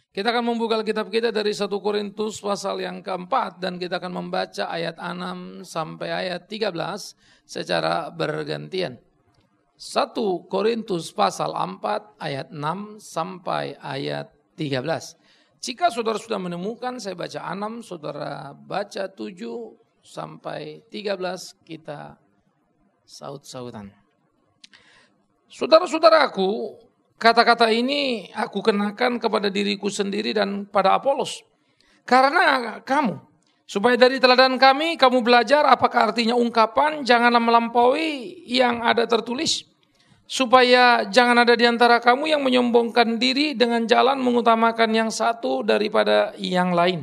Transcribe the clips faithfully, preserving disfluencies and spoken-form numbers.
Kita akan membuka kitab kita dari satu Korintus pasal yang keempat dan kita akan membaca ayat enam sampai ayat tiga belas secara bergantian. satu Korintus pasal empat ayat enam sampai ayat tiga belas. Jika saudara sudah menemukan, saya baca enam, saudara baca tujuh sampai tiga belas, kita saut-sautan. Saudara-saudaraku, kata-kata ini aku kenakan kepada diriku sendiri dan pada Apolos. Karena kamu, supaya dari teladan kami kamu belajar apakah artinya ungkapan janganlah melampaui yang ada tertulis. Supaya jangan ada di antara kamu yang menyombongkan diri dengan jalan mengutamakan yang satu daripada yang lain.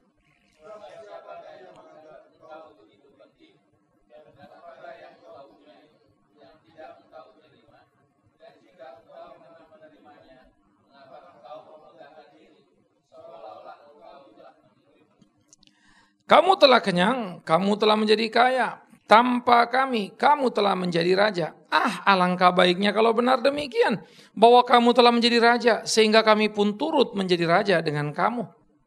Kamu telah kenyang, kamu telah menjadi kaya. Tanpa kami, kamu telah menjadi raja. Ah, alangkah baiknya kalau benar demikian, bahwa kamu telah menjadi raja, sehingga kami pun turut menjadi raja dengan kamu.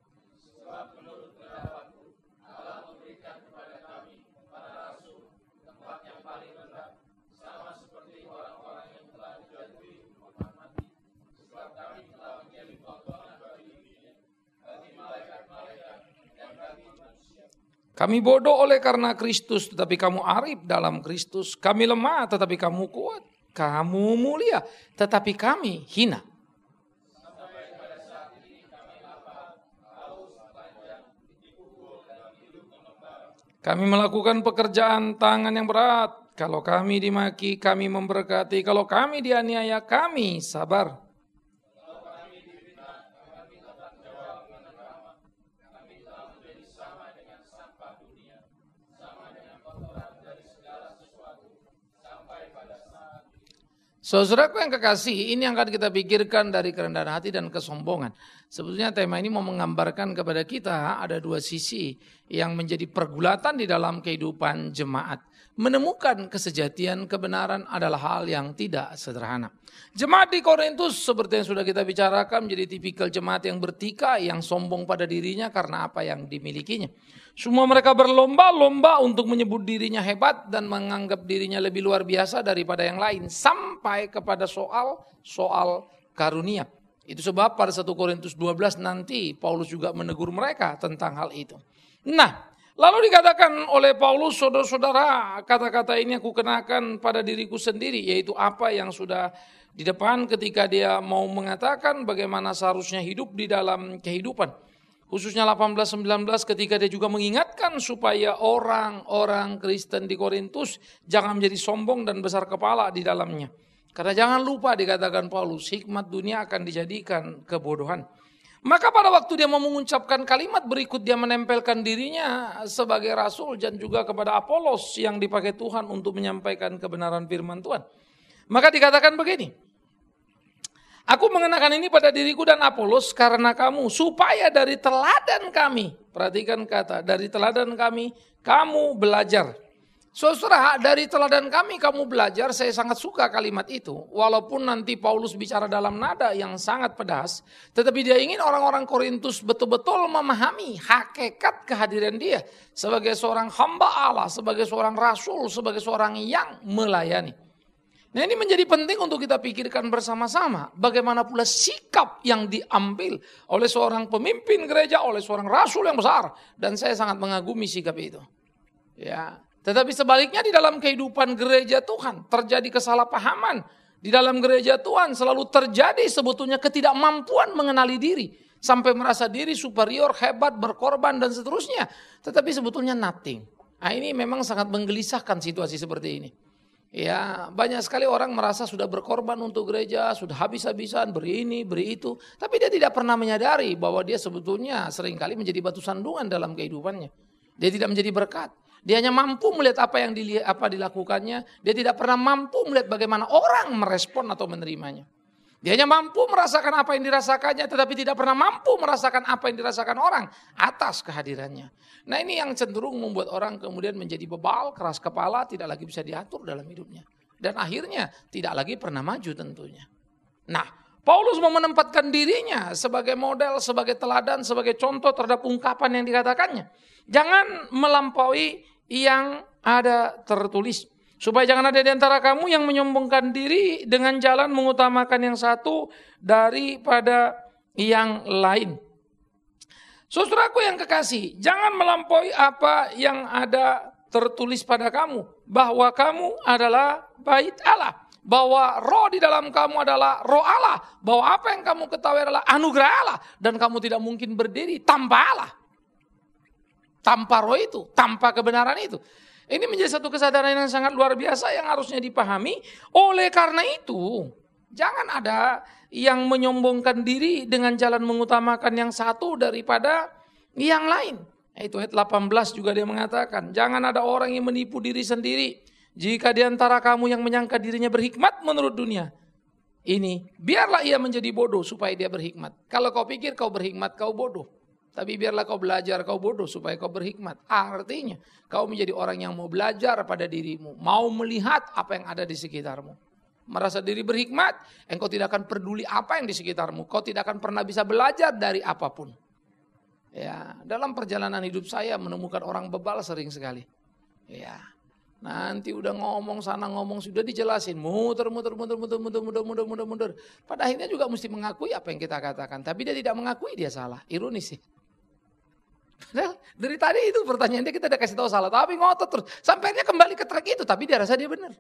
Kami bodoh oleh karena Kristus, tetapi kamu arif dalam Kristus. Kami lemah, tetapi kamu kuat. Kamu mulia, tetapi kami hina. Kami melakukan pekerjaan tangan yang berat. Kalau kami dimaki, kami memberkati. Kalau kami dianiaya, kami sabar. Saudaraku yang kekasih, ini yang akan kita pikirkan dari kerendahan hati dan kesombongan. Sebetulnya tema ini mau menggambarkan kepada kita ada dua sisi yang menjadi pergulatan di dalam kehidupan jemaat. Menemukan kesejatian kebenaran adalah hal yang tidak sederhana. Jemaat di Korintus seperti yang sudah kita bicarakan menjadi tipikal jemaat yang bertikai, yang sombong pada dirinya karena apa yang dimilikinya. Semua mereka berlomba-lomba untuk menyebut dirinya hebat dan menganggap dirinya lebih luar biasa daripada yang lain. Sampai kepada soal-soal karunia. Itu sebab pada satu Korintus dua belas nanti Paulus juga menegur mereka tentang hal itu. Nah, lalu dikatakan oleh Paulus, saudara-saudara, kata-kata ini aku kenakan pada diriku sendiri. Yaitu apa yang sudah di depan ketika dia mau mengatakan bagaimana seharusnya hidup di dalam kehidupan. Khususnya delapan belas sembilan belas ketika dia juga mengingatkan supaya orang-orang Kristen di Korintus jangan menjadi sombong dan besar kepala di dalamnya. Karena jangan lupa dikatakan Paulus, hikmat dunia akan dijadikan kebodohan. Maka pada waktu dia mau mengucapkan kalimat berikut, dia menempelkan dirinya sebagai rasul dan juga kepada Apolos yang dipakai Tuhan untuk menyampaikan kebenaran firman Tuhan. Maka dikatakan begini, aku mengenakan ini pada diriku dan Apolos karena kamu, supaya dari teladan kami, perhatikan kata, dari teladan kami, kamu belajar. Saudara, dari teladan kami kamu belajar, saya sangat suka kalimat itu. Walaupun nanti Paulus bicara dalam nada yang sangat pedas, tetapi dia ingin orang-orang Korintus betul-betul memahami hakikat kehadiran dia sebagai seorang hamba Allah, sebagai seorang rasul, sebagai seorang yang melayani. Nah, ini menjadi penting untuk kita pikirkan bersama-sama. Bagaimana pula sikap yang diambil oleh seorang pemimpin gereja, oleh seorang rasul yang besar. Dan saya sangat mengagumi sikap itu. Ya. Tetapi sebaliknya di dalam kehidupan gereja Tuhan terjadi kesalahpahaman. Di dalam gereja Tuhan selalu terjadi sebetulnya ketidakmampuan mengenali diri. Sampai merasa diri superior, hebat, berkorban dan seterusnya. Tetapi sebetulnya nothing. Nah, ini memang sangat menggelisahkan situasi seperti ini. Ya, banyak sekali orang merasa sudah berkorban untuk gereja, sudah habis-habisan, beri ini, beri itu. Tapi dia tidak pernah menyadari bahwa dia sebetulnya seringkali menjadi batu sandungan dalam kehidupannya. Dia tidak menjadi berkat. Dia hanya mampu melihat apa yang dilihat, apa dilakukannya. Dia tidak pernah mampu melihat bagaimana orang merespon atau menerimanya. Dia hanya mampu merasakan apa yang dirasakannya, tetapi tidak pernah mampu merasakan apa yang dirasakan orang atas kehadirannya. Nah, ini yang cenderung membuat orang kemudian menjadi bebal, keras kepala, tidak lagi bisa diatur dalam hidupnya. Dan akhirnya tidak lagi pernah maju tentunya. Nah, Paulus mau menempatkan dirinya sebagai model, sebagai teladan, sebagai contoh terhadap ungkapan yang dikatakannya. Jangan melampaui yang ada tertulis. Supaya jangan ada di antara kamu yang menyombongkan diri dengan jalan mengutamakan yang satu daripada yang lain. Saudaraku yang kekasih, jangan melampaui apa yang ada tertulis pada kamu. Bahwa kamu adalah bait Allah. Bahwa roh di dalam kamu adalah roh Allah. Bahwa apa yang kamu ketahui adalah anugerah Allah. Dan kamu tidak mungkin berdiri tanpa Allah. Tanpa roh itu, tanpa kebenaran itu. Ini menjadi satu kesadaran yang sangat luar biasa yang harusnya dipahami. Oleh karena itu, jangan ada yang menyombongkan diri dengan jalan mengutamakan yang satu daripada yang lain. Itu ayat delapan belas juga dia mengatakan, jangan ada orang yang menipu diri sendiri. Jika di antara kamu yang menyangka dirinya berhikmat menurut dunia ini, biarlah ia menjadi bodoh supaya dia berhikmat. Kalau kau pikir kau berhikmat, kau bodoh. Tapi biarlah kau belajar, kau bodoh supaya kau berhikmat. Artinya, kau menjadi orang yang mau belajar pada dirimu. Mau melihat apa yang ada di sekitarmu. Merasa diri berhikmat, engkau tidak akan peduli apa yang di sekitarmu. Kau tidak akan pernah bisa belajar dari apapun. Ya, dalam perjalanan hidup saya menemukan orang bebal sering sekali. Ya. Nanti udah ngomong sana ngomong sudah dijelasin muter muter muter muter muter muter muter muter muter. Pada akhirnya juga mesti mengakui apa yang kita katakan, tapi dia tidak mengakui dia salah. Ironis sih. Padahal dari tadi itu pertanyaan dia kita udah kasih tahu salah, tapi ngotot terus. Sampainya kembali ke track itu, tapi dia rasa dia benar.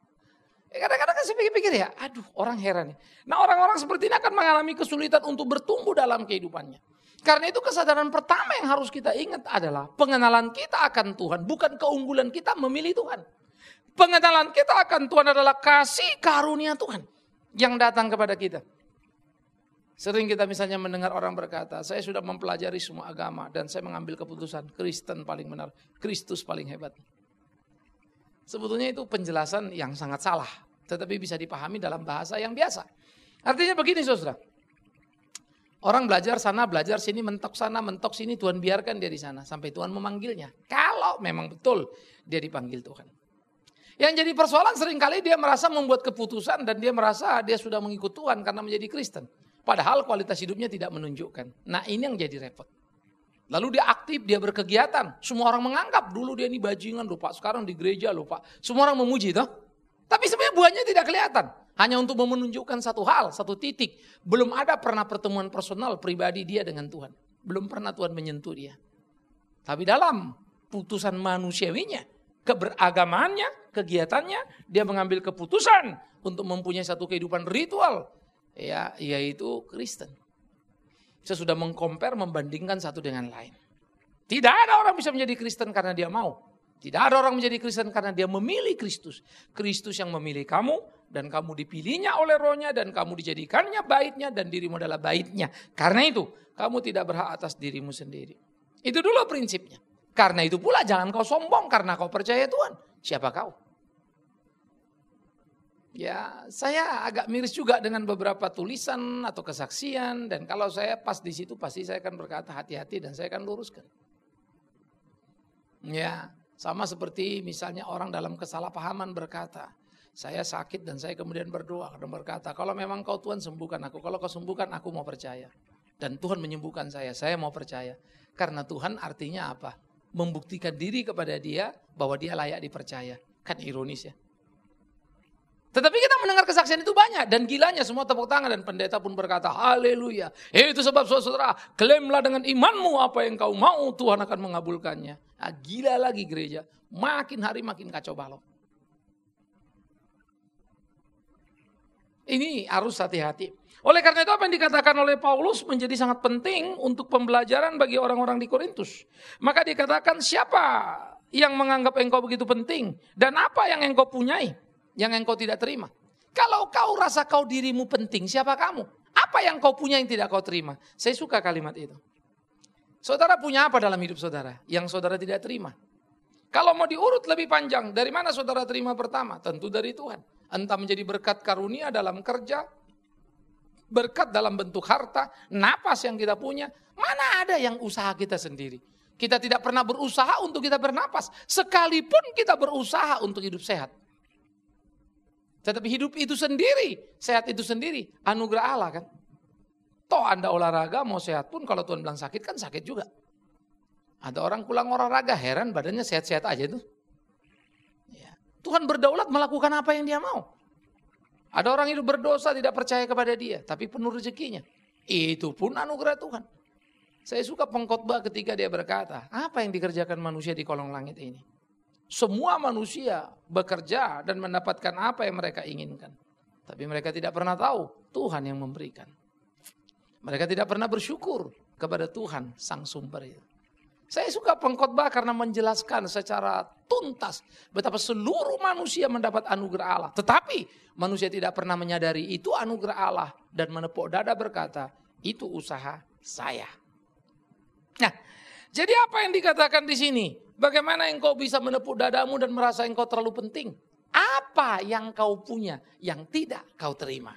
Ya, kadang-kadang saya pikir-pikir ya, aduh orang heran. Nah orang-orang seperti ini akan mengalami kesulitan untuk bertumbuh dalam kehidupannya. Karena itu kesadaran pertama yang harus kita ingat adalah pengenalan kita akan Tuhan. Bukan keunggulan kita memilih Tuhan. Pengenalan kita akan Tuhan adalah kasih karunia Tuhan yang datang kepada kita. Sering kita misalnya mendengar orang berkata, saya sudah mempelajari semua agama dan saya mengambil keputusan Kristen paling benar, Kristus paling hebat. Sebetulnya itu penjelasan yang sangat salah, tetapi bisa dipahami dalam bahasa yang biasa. Artinya begini saudara. Orang belajar sana, belajar sini, mentok sana, mentok sini, Tuhan biarkan dia di sana sampai Tuhan memanggilnya. Kalau memang betul dia dipanggil Tuhan. Yang jadi persoalan seringkali dia merasa membuat keputusan dan dia merasa dia sudah mengikut Tuhan karena menjadi Kristen. Padahal kualitas hidupnya tidak menunjukkan. Nah ini yang jadi repot. Lalu dia aktif, dia berkegiatan. Semua orang menganggap dulu dia ini bajingan loh Pak, sekarang di gereja loh Pak. Semua orang memuji toh. Tapi sebenarnya buahnya tidak kelihatan. Hanya untuk menunjukkan satu hal, satu titik. Belum ada pernah pertemuan personal pribadi dia dengan Tuhan. Belum pernah Tuhan menyentuh dia. Tapi dalam putusan manusiawinya, keberagamaannya, kegiatannya, dia mengambil keputusan untuk mempunyai satu kehidupan ritual. Ya, yaitu Kristen. Saya sudah mengcompare, membandingkan satu dengan lain. Tidak ada orang bisa menjadi Kristen karena dia mau. Tidak ada orang menjadi Kristen karena dia memilih Kristus. Kristus yang memilih kamu dan kamu dipilihnya oleh rohnya dan kamu dijadikannya baitnya dan dirimu adalah baitnya. Karena itu kamu tidak berhak atas dirimu sendiri. Itu dulu prinsipnya. Karena itu pula jangan kau sombong karena kau percaya Tuhan. Siapa kau? Ya saya agak miris juga dengan beberapa tulisan atau kesaksian. Dan kalau saya pas di situ pasti saya akan berkata hati-hati dan saya akan luruskan. Ya. Sama seperti misalnya orang dalam kesalahpahaman berkata, saya sakit dan saya kemudian berdoa dan berkata, kalau memang kau Tuhan sembuhkan aku, kalau kau sembuhkan aku mau percaya. Dan Tuhan menyembuhkan saya, saya mau percaya. Karena Tuhan artinya apa? Membuktikan diri kepada dia bahwa dia layak dipercaya. Kan ironis ya. Tetapi kita mendengar kesaksian itu banyak dan gilanya semua tepuk tangan dan pendeta pun berkata haleluya. Itu sebab saudara, klaimlah dengan imanmu apa yang kau mau Tuhan akan mengabulkannya. Nah, gila lagi gereja, makin hari makin kacau balau. Ini harus hati-hati. Oleh karena itu apa yang dikatakan oleh Paulus menjadi sangat penting untuk pembelajaran bagi orang-orang di Korintus. Maka dikatakan siapa yang menganggap engkau begitu penting dan apa yang engkau punyai yang engkau tidak terima. Kalau kau rasa kau dirimu penting, siapa kamu? Apa yang kau punya yang tidak kau terima? Saya suka kalimat itu. Saudara punya apa dalam hidup saudara yang saudara tidak terima? Kalau mau diurut lebih panjang, dari mana saudara terima pertama? Tentu dari Tuhan. Entah menjadi berkat karunia dalam kerja, berkat dalam bentuk harta, napas yang kita punya. Mana ada yang usaha kita sendiri? Kita tidak pernah berusaha untuk kita bernapas. Sekalipun kita berusaha untuk hidup sehat. Tetapi hidup itu sendiri, sehat itu sendiri, anugerah Allah kan. Toh Anda olahraga mau sehat pun kalau Tuhan bilang sakit kan sakit juga. Ada orang pulang olahraga heran badannya sehat-sehat aja tuh. Ya. Tuhan berdaulat melakukan apa yang dia mau. Ada orang hidup berdosa tidak percaya kepada dia tapi penuh rezekinya. Itu pun anugerah Tuhan. Saya suka pengkhotbah ketika dia berkata, apa yang dikerjakan manusia di kolong langit ini? Semua manusia bekerja dan mendapatkan apa yang mereka inginkan. Tapi mereka tidak pernah tahu Tuhan yang memberikan. Mereka tidak pernah bersyukur kepada Tuhan sang sumber itu. Saya suka pengkhotbah karena menjelaskan secara tuntas betapa seluruh manusia mendapat anugerah Allah. Tetapi manusia tidak pernah menyadari itu anugerah Allah dan menepuk dada berkata, itu usaha saya. Nah, jadi apa yang dikatakan di sini? Bagaimana engkau bisa menepuk dadamu dan merasa engkau terlalu penting? Apa yang kau punya yang tidak kau terima?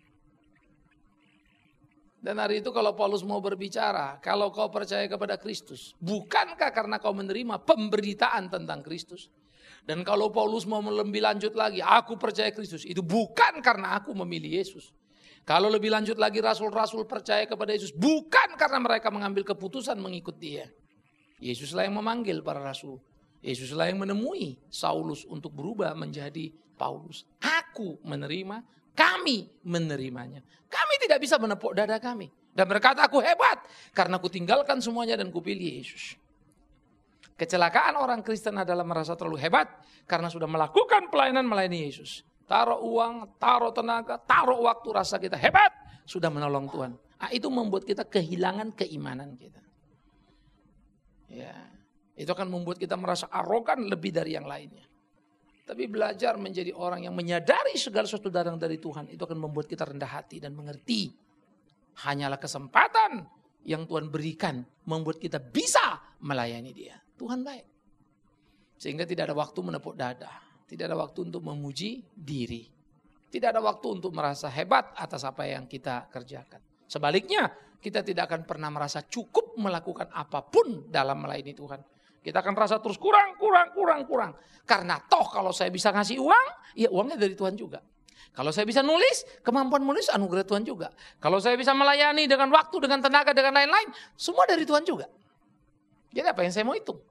Dan hari itu kalau Paulus mau berbicara, kalau kau percaya kepada Kristus, bukankah karena kau menerima pemberitaan tentang Kristus? Dan kalau Paulus mau lebih lanjut lagi, aku percaya Kristus, itu bukan karena aku memilih Yesus. Kalau lebih lanjut lagi rasul-rasul percaya kepada Yesus, bukan karena mereka mengambil keputusan mengikut dia. Yesuslah yang memanggil para rasul. Yesuslah yang menemui Saulus untuk berubah menjadi Paulus. Aku menerima, kami menerimanya. Kami tidak bisa menepuk dada kami. Dan berkata aku hebat karena aku tinggalkan semuanya dan kupilih Yesus. Kecelakaan orang Kristen adalah merasa terlalu hebat karena sudah melakukan pelayanan melayani Yesus. Taruh uang, taruh tenaga, taruh waktu, rasa kita hebat sudah menolong Tuhan. Nah, itu membuat kita kehilangan keimanan kita. Ya, itu akan membuat kita merasa arogan lebih dari yang lainnya. Tapi belajar menjadi orang yang menyadari segala sesuatu datang dari Tuhan, itu akan membuat kita rendah hati dan mengerti. Hanyalah kesempatan yang Tuhan berikan membuat kita bisa melayani Dia. Tuhan baik. Sehingga tidak ada waktu menepuk dada. Tidak ada waktu untuk memuji diri. Tidak ada waktu untuk merasa hebat atas apa yang kita kerjakan. Sebaliknya, kita tidak akan pernah merasa cukup melakukan apapun dalam melayani Tuhan. Kita akan merasa terus kurang, kurang, kurang, kurang. Karena toh kalau saya bisa ngasih uang, ya uangnya dari Tuhan juga. Kalau saya bisa nulis, kemampuan menulis anugerah Tuhan juga. Kalau saya bisa melayani dengan waktu, dengan tenaga, dengan lain-lain, semua dari Tuhan juga. Jadi apa yang saya mau hitung?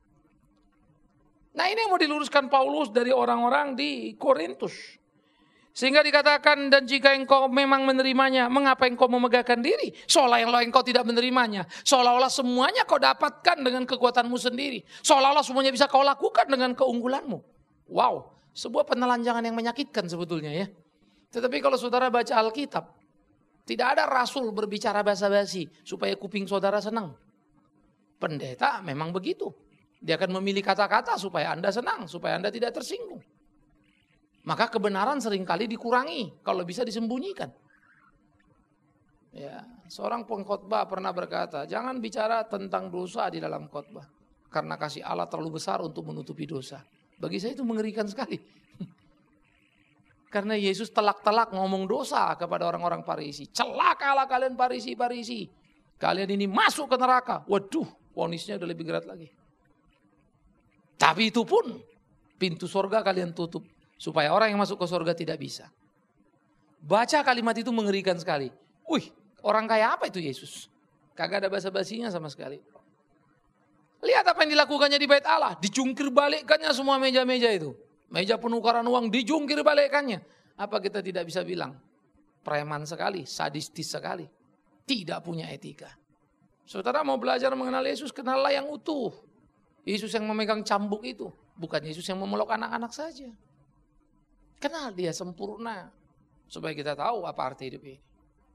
Nah ini yang mau diluruskan Paulus dari orang-orang di Korintus. Sehingga dikatakan, dan jika engkau memang menerimanya, mengapa engkau memegahkan diri? Seolah-olah engkau tidak menerimanya. Seolah-olah semuanya kau dapatkan dengan kekuatanmu sendiri. Seolah-olah semuanya bisa kau lakukan dengan keunggulanmu. Wow, sebuah penelanjangan yang menyakitkan sebetulnya ya. Tetapi kalau saudara baca Alkitab, tidak ada rasul berbicara basa-basi supaya kuping saudara senang. Pendeta memang begitu. Dia akan memilih kata-kata supaya Anda senang, supaya Anda tidak tersinggung. Maka kebenaran seringkali dikurangi, kalau bisa disembunyikan. Ya, seorang pengkhotbah pernah berkata, jangan bicara tentang dosa di dalam khotbah, karena kasih Allah terlalu besar untuk menutupi dosa. Bagi saya itu mengerikan sekali. Karena Yesus telak-telak ngomong dosa kepada orang-orang Farisi. Celakalah kalian Farisi-Farisi. Kalian ini masuk ke neraka. Waduh, vonisnya udah lebih berat lagi. Tapi itu pun pintu surga kalian tutup. Supaya orang yang masuk ke surga tidak bisa. Baca kalimat itu mengerikan sekali. Wih, orang kaya apa itu Yesus? Kagak ada basa-basinya sama sekali. Lihat apa yang dilakukannya di bait Allah. Dijungkir balikkannya semua meja-meja itu. Meja penukaran uang dijungkir balikkannya. Apa kita tidak bisa bilang? Preman sekali, sadistis sekali. Tidak punya etika. Saudara mau belajar mengenal Yesus, kenallah yang utuh. Yesus yang memegang cambuk itu. Bukan Yesus yang memeluk anak-anak saja. Kenal dia sempurna. Supaya kita tahu apa arti hidup ini.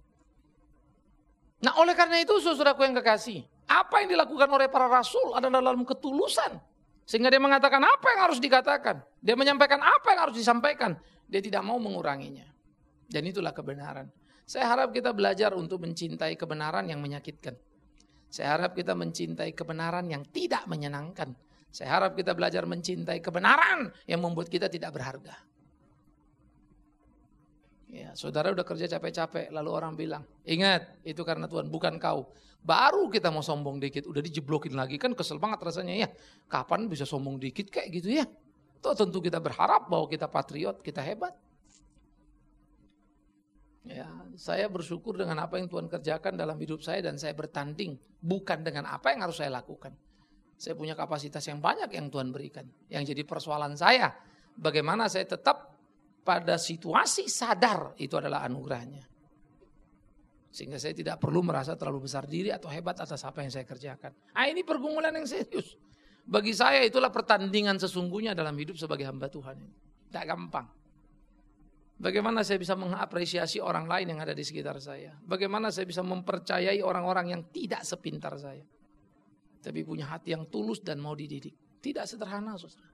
Nah oleh karena itu saudaraku yang kekasih. Apa yang dilakukan oleh para rasul adalah dalam ketulusan. Sehingga dia mengatakan apa yang harus dikatakan. Dia menyampaikan apa yang harus disampaikan. Dia tidak mau menguranginya. Dan itulah kebenaran. Saya harap kita belajar untuk mencintai kebenaran yang menyakitkan. Saya harap kita mencintai kebenaran yang tidak menyenangkan. Saya harap kita belajar mencintai kebenaran yang membuat kita tidak berharga. Ya, saudara udah kerja capek-capek, lalu orang bilang, ingat itu karena Tuhan bukan kau. Baru kita mau sombong dikit, udah dijeblokin lagi, kan kesel banget rasanya ya. Kapan bisa sombong dikit kayak gitu ya? Tuh tentu kita berharap bahwa kita patriot, kita hebat. Ya, saya bersyukur dengan apa yang Tuhan kerjakan dalam hidup saya dan saya bertanding bukan dengan apa yang harus saya lakukan. Saya punya kapasitas yang banyak yang Tuhan berikan. Yang jadi persoalan saya, bagaimana saya tetap pada situasi sadar itu adalah anugerahnya. Sehingga saya tidak perlu merasa terlalu besar diri atau hebat atas apa yang saya kerjakan. Ah, ini pergumulan yang serius. Bagi saya itulah pertandingan sesungguhnya dalam hidup sebagai hamba Tuhan. Tidak gampang. Bagaimana saya bisa mengapresiasi orang lain yang ada di sekitar saya. Bagaimana saya bisa mempercayai orang-orang yang tidak sepintar saya. Tapi punya hati yang tulus dan mau dididik. Tidak sederhana, saudara.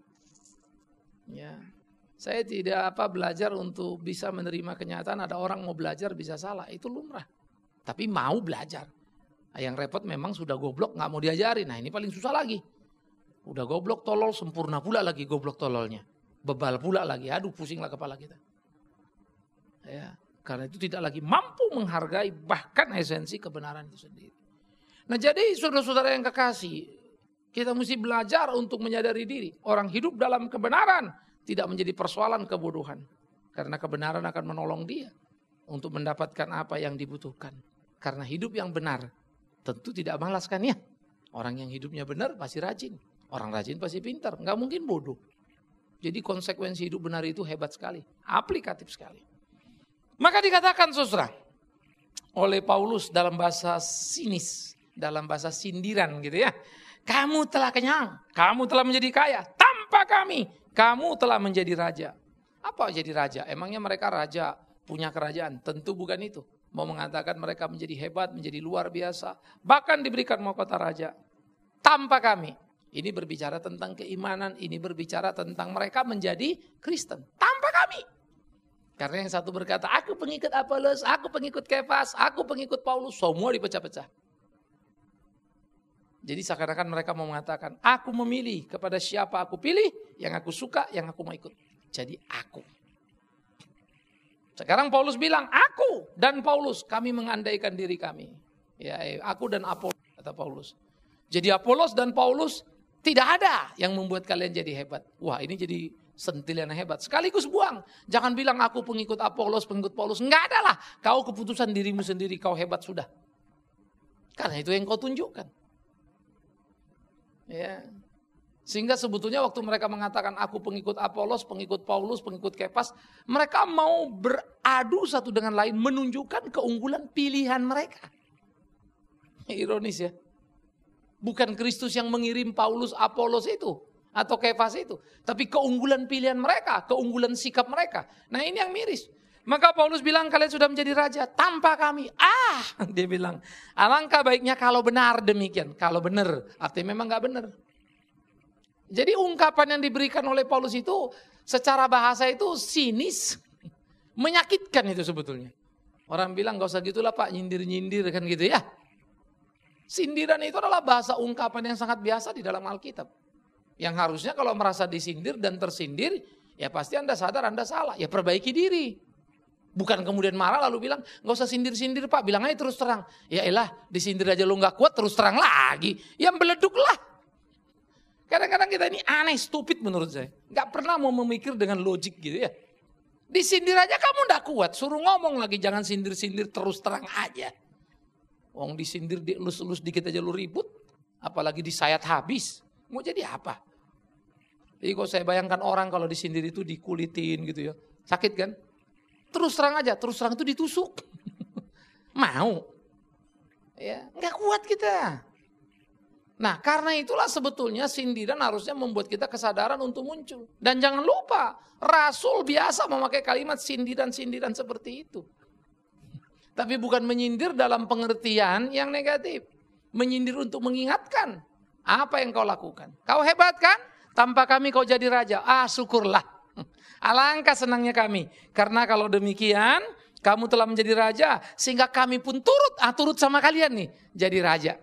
Ya, saya tidak apa belajar untuk bisa menerima kenyataan ada orang mau belajar bisa salah. Itu lumrah. Tapi mau belajar. Yang repot memang sudah goblok gak mau diajarin. Nah ini paling susah lagi. Udah goblok tolol sempurna pula lagi goblok tololnya. Bebal pula lagi. Aduh pusinglah kepala kita. Ya, karena itu tidak lagi mampu menghargai bahkan esensi kebenaran itu sendiri. Nah jadi saudara-saudara yang kekasih, kita mesti belajar untuk menyadari diri. Orang hidup dalam kebenaran tidak menjadi persoalan kebodohan. Karena kebenaran akan menolong dia untuk mendapatkan apa yang dibutuhkan. Karena hidup yang benar tentu tidak malas kan ya. Orang yang hidupnya benar pasti rajin. Orang rajin pasti pintar, nggak mungkin bodoh. Jadi konsekuensi hidup benar itu hebat sekali, aplikatif sekali. Maka dikatakan saudara oleh Paulus dalam bahasa sinis, dalam bahasa sindiran gitu ya. Kamu telah kenyang, kamu telah menjadi kaya, tanpa kami, kamu telah menjadi raja. Apa jadi raja? Emangnya mereka raja punya kerajaan? Tentu bukan itu. Mau mengatakan mereka menjadi hebat, menjadi luar biasa. Bahkan diberikan mahkota raja. Tanpa kami. Ini berbicara tentang keimanan, ini berbicara tentang mereka menjadi Kristen. Tanpa kami. Karena yang satu berkata, aku pengikut Apolos, aku pengikut Kefas, aku pengikut Paulus. Semua dipecah-pecah. Jadi seakan-akan mereka mau mengatakan, aku memilih kepada siapa aku pilih, yang aku suka, yang aku mau ikut. Jadi aku. Sekarang Paulus bilang, aku dan Paulus, kami mengandaikan diri kami. Ya, aku dan Apolos, kata Paulus. Jadi Apolos dan Paulus tidak ada yang membuat kalian jadi hebat. Wah ini jadi sentilan yang hebat. Sekaligus buang. Jangan bilang aku pengikut Apolos, pengikut Paulus. Enggak ada lah. Kau keputusan dirimu sendiri, kau hebat sudah. Karena itu yang kau tunjukkan. Ya. Sehingga sebetulnya waktu mereka mengatakan aku pengikut Apolos, pengikut Paulus, pengikut Kefas. Mereka mau beradu satu dengan lain menunjukkan keunggulan pilihan mereka. Ironis ya. Bukan Kristus yang mengirim Paulus, Apolos itu. Atau Kefas itu. Tapi keunggulan pilihan mereka. Keunggulan sikap mereka. Nah ini yang miris. Maka Paulus bilang kalian sudah menjadi raja tanpa kami. Ah dia bilang. Alangkah baiknya kalau benar demikian. Kalau benar. Artinya memang gak benar. Jadi ungkapan yang diberikan oleh Paulus itu. Secara bahasa itu sinis. Menyakitkan itu sebetulnya. Orang bilang gak usah gitulah pak. Nyindir-nyindir kan gitu ya. Sindiran itu adalah bahasa ungkapan yang sangat biasa di dalam Alkitab. Yang harusnya kalau merasa disindir dan tersindir, ya pasti Anda sadar Anda salah. Ya perbaiki diri. Bukan kemudian marah lalu bilang, gak usah sindir-sindir pak, bilang aja terus terang. Ya elah, disindir aja lu gak kuat, terus terang lagi. Ya meleduklah. Kadang-kadang kita ini aneh, stupid menurut saya. Gak pernah mau memikir dengan logik gitu ya. Disindir aja kamu gak kuat, suruh ngomong lagi, jangan sindir-sindir terus terang aja. Wong disindir, dielus-elus dikit aja lu ribut. Apalagi disayat habis. Mau jadi apa? Jadi kalau saya bayangkan orang kalau disindir itu dikulitin gitu ya. Sakit kan? Terus terang aja, terus terang itu ditusuk. Mau. Ya, nggak kuat kita. Nah karena itulah sebetulnya sindiran harusnya membuat kita kesadaran untuk muncul. Dan jangan lupa, Rasul biasa memakai kalimat sindiran-sindiran seperti itu. Tapi bukan menyindir dalam pengertian yang negatif. Menyindir untuk mengingatkan apa yang kau lakukan. Kau hebat kan? Tanpa kami kau jadi raja. Ah syukurlah. Alangkah senangnya kami. Karena kalau demikian kamu telah menjadi raja. Sehingga kami pun turut. Ah turut sama kalian nih. Jadi raja.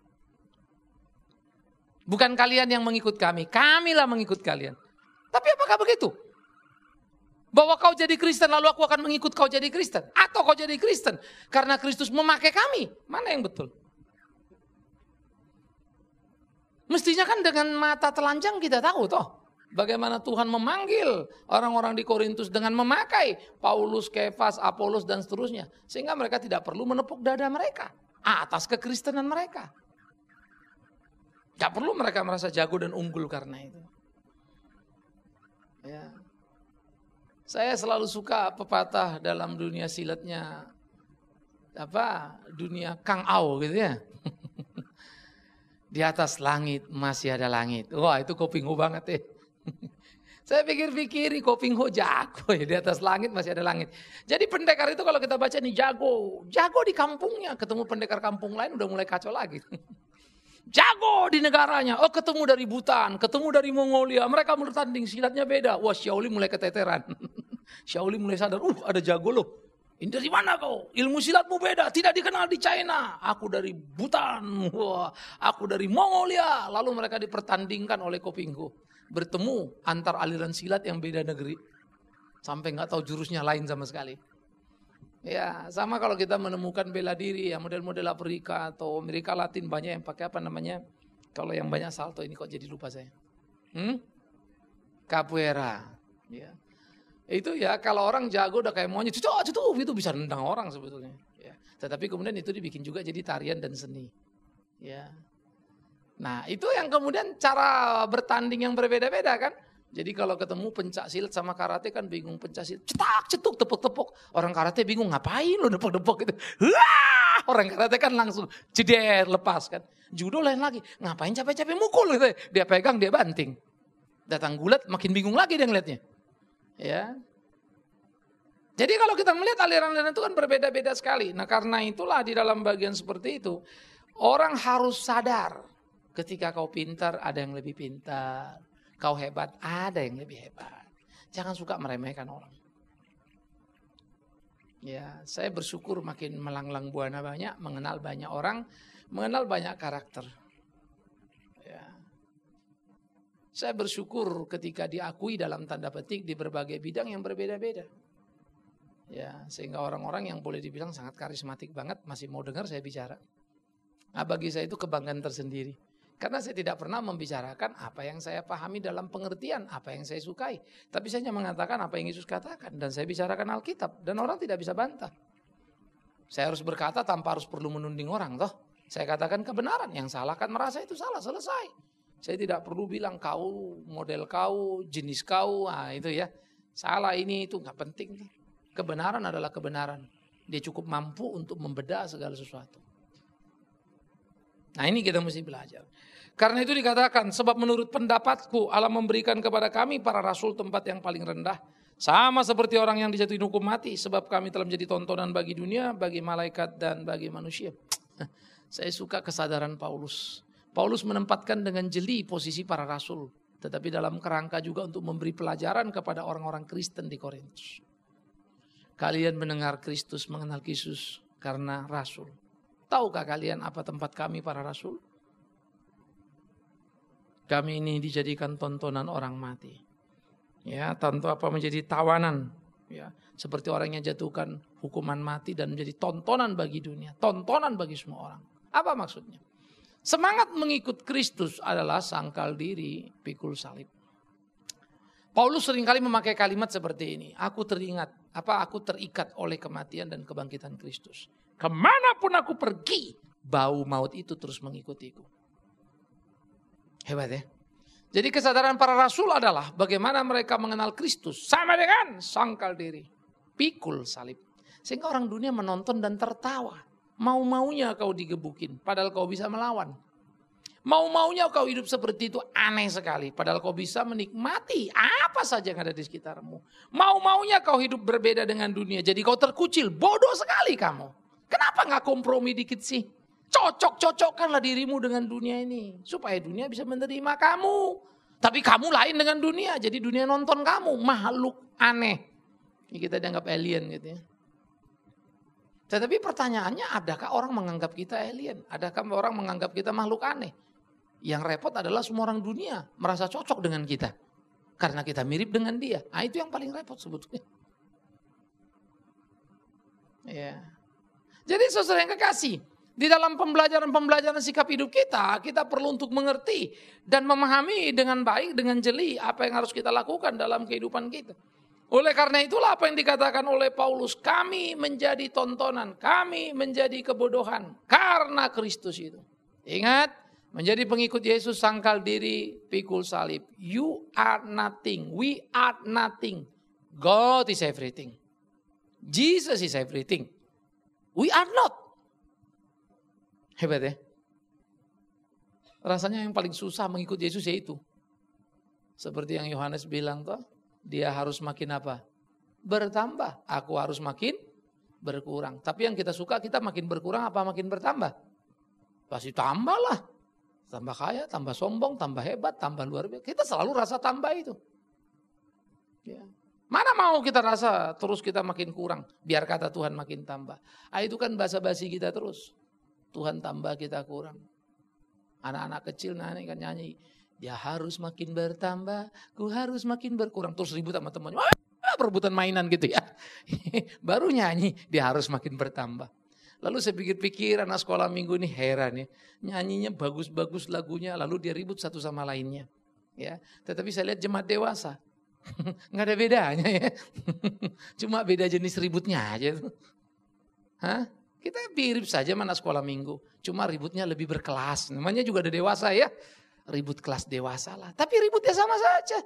Bukan kalian yang mengikut kami. Kamilah mengikut kalian. Tapi apakah begitu? Bahwa kau jadi Kristen lalu aku akan mengikut kau jadi Kristen. Atau kau jadi Kristen karena Kristus memakai kami. Mana yang betul? Mestinya kan dengan mata telanjang kita tahu toh. Bagaimana Tuhan memanggil orang-orang di Korintus dengan memakai Paulus, Kefas, Apolos dan seterusnya. Sehingga mereka tidak perlu menepuk dada mereka atas kekristenan mereka. Gak perlu mereka merasa jago dan unggul karena itu. Ya. Saya selalu suka pepatah dalam dunia silatnya, apa, dunia Kang Au gitu ya. Di atas langit masih ada langit. Wah, itu Kopingho banget ya. Saya pikir-pikir Kopingho jago ya, di atas langit masih ada langit. Jadi pendekar itu kalau kita baca nih jago, jago di kampungnya, ketemu pendekar kampung lain udah mulai kacau lagi. Jago di negaranya, oh ketemu dari Bhutan, ketemu dari Mongolia, mereka bertanding silatnya beda. Wah, Shaolin mulai keteteran. Shaolin mulai sadar, uh ada jago loh. Ini dari mana kau? Ilmu silatmu beda, tidak dikenal di China. Aku dari Bhutan, wah, aku dari Mongolia. Lalu mereka dipertandingkan oleh Kopingho. Bertemu antar aliran silat yang beda negeri. Sampai nggak tahu jurusnya lain sama sekali. Ya, sama kalau kita menemukan bela diri ya model-model Afrika atau Amerika Latin banyak yang pakai apa namanya? Kalau yang banyak salto ini kok jadi lupa saya. Hmm? Capoeira. Ya. Itu ya kalau orang jago udah kayak monyet, cucuk cucuk itu bisa nendang orang sebetulnya. Ya. Tetapi kemudian itu dibikin juga jadi tarian dan seni. Ya. Nah, itu yang kemudian cara bertanding yang berbeda-beda kan? Jadi kalau ketemu pencak silat sama karate kan bingung pencak silat. Cetak, cetuk, tepuk-tepuk. Orang karate bingung ngapain lo nepok-nepok gitu. Wah! Orang karate kan langsung jeder, lepas kan. Judo lain lagi. Ngapain capek-capek mukul gitu. Dia pegang, dia banting. Datang gulat makin bingung lagi dia ngeliatnya. Ya. Jadi kalau kita melihat aliran-aliran itu kan berbeda-beda sekali. Nah karena itulah di dalam bagian seperti itu. Orang harus sadar. Ketika kau pintar ada yang lebih pintar. Kau hebat, ada yang lebih hebat. Jangan suka meremehkan orang. Ya, saya bersyukur makin melanglang buana banyak, mengenal banyak orang, mengenal banyak karakter. Ya. Saya bersyukur ketika diakui dalam tanda petik di berbagai bidang yang berbeda-beda. Ya, sehingga orang-orang yang boleh dibilang sangat karismatik banget masih mau dengar saya bicara. Nah, bagi saya itu kebanggaan tersendiri. Karena saya tidak pernah membicarakan apa yang saya pahami dalam pengertian, apa yang saya sukai. Tapi saya hanya mengatakan apa yang Yesus katakan. Dan saya bicarakan Alkitab. Dan orang tidak bisa bantah. Saya harus berkata tanpa harus perlu menunding orang. Toh, saya katakan kebenaran. Yang salah kan merasa itu salah, selesai. Saya tidak perlu bilang kau, model kau, jenis kau. Nah itu ya. Salah ini itu gak penting. Kebenaran adalah kebenaran. Dia cukup mampu untuk membedah segala sesuatu. Nah ini kita mesti belajar. Karena itu dikatakan, sebab menurut pendapatku Allah memberikan kepada kami para rasul tempat yang paling rendah. Sama seperti orang yang dijatuhi hukum mati. Sebab kami telah menjadi tontonan bagi dunia, bagi malaikat dan bagi manusia. Saya suka kesadaran Paulus. Paulus menempatkan dengan jeli posisi para rasul. Tetapi dalam kerangka juga untuk memberi pelajaran kepada orang-orang Kristen di Korintus. Kalian mendengar Kristus, mengenal Yesus karena rasul. Tahukah kalian apa tempat kami para rasul? Kami ini dijadikan tontonan orang mati. Ya, tentu apa menjadi tawanan. Ya, seperti orang yang jatuhkan hukuman mati dan menjadi tontonan bagi dunia. Tontonan bagi semua orang. Apa maksudnya? Semangat mengikut Kristus adalah sangkal diri, pikul salib. Paulus seringkali memakai kalimat seperti ini. Aku teringat, apa aku terikat oleh kematian dan kebangkitan Kristus. Kemanapun aku pergi, bau maut itu terus mengikutiku. Hebat ya. Jadi kesadaran para rasul adalah bagaimana mereka mengenal Kristus. Sama dengan sangkal diri, pikul salib. Sehingga orang dunia menonton dan tertawa. Mau-maunya kau digebukin, padahal kau bisa melawan. Mau-maunya kau hidup seperti itu aneh sekali. Padahal kau bisa menikmati apa saja yang ada di sekitarmu. Mau-maunya kau hidup berbeda dengan dunia. Jadi kau terkucil, bodoh sekali kamu. Kenapa gak kompromi dikit sih? Cocok-cocokkanlah dirimu dengan dunia ini. Supaya dunia bisa menerima kamu. Tapi kamu lain dengan dunia. Jadi dunia nonton kamu. Makhluk aneh. Ini kita dianggap alien gitu ya. Tetapi pertanyaannya, adakah orang menganggap kita alien? Adakah orang menganggap kita makhluk aneh? Yang repot adalah semua orang dunia merasa cocok dengan kita. Karena kita mirip dengan dia. Nah itu yang paling repot sebetulnya. Ya. Jadi saudara yang kekasih, Di dalam pembelajaran-pembelajaran sikap hidup kita, kita perlu untuk mengerti dan memahami dengan baik, dengan jeli apa yang harus kita lakukan dalam kehidupan kita. Oleh karena itulah apa yang dikatakan oleh Paulus, kami menjadi tontonan, kami menjadi kebodohan karena Kristus itu. Ingat, menjadi pengikut Yesus sangkal diri, pikul salib. You are nothing, we are nothing. God is everything. Jesus is everything. We are not. Hebat ya. Rasanya yang paling susah mengikut Yesus yaitu. Seperti yang Yohanes bilang toh, dia harus makin apa? Bertambah. Aku harus makin berkurang. Tapi yang kita suka, kita makin berkurang apa makin bertambah? Pasti tambah lah. Tambah kaya, tambah sombong, tambah hebat, tambah luar biasa. Kita selalu rasa tambah itu. Ya. Mana mau kita rasa terus kita makin kurang. Biar kata Tuhan makin tambah. Ah, itu kan basa-basi kita terus. Tuhan tambah kita kurang. Anak-anak kecil nyanyi kan nyanyi. Dia harus makin bertambah. Ku harus makin berkurang. Terus ribut sama temannya. Wah, perebutan mainan gitu ya. Baru nyanyi. Dia harus makin bertambah. Lalu saya pikir-pikir anak sekolah minggu ini heran ya. Nyanyinya bagus-bagus lagunya. Lalu dia ribut satu sama lainnya. Ya, tetapi saya lihat jemaat dewasa. Nggak ada bedanya ya. Cuma beda jenis ributnya aja. Hah? Kita mirip saja mana sekolah minggu. Cuma ributnya lebih berkelas. Namanya juga ada dewasa ya. Ribut kelas dewasa lah. Tapi ributnya sama saja.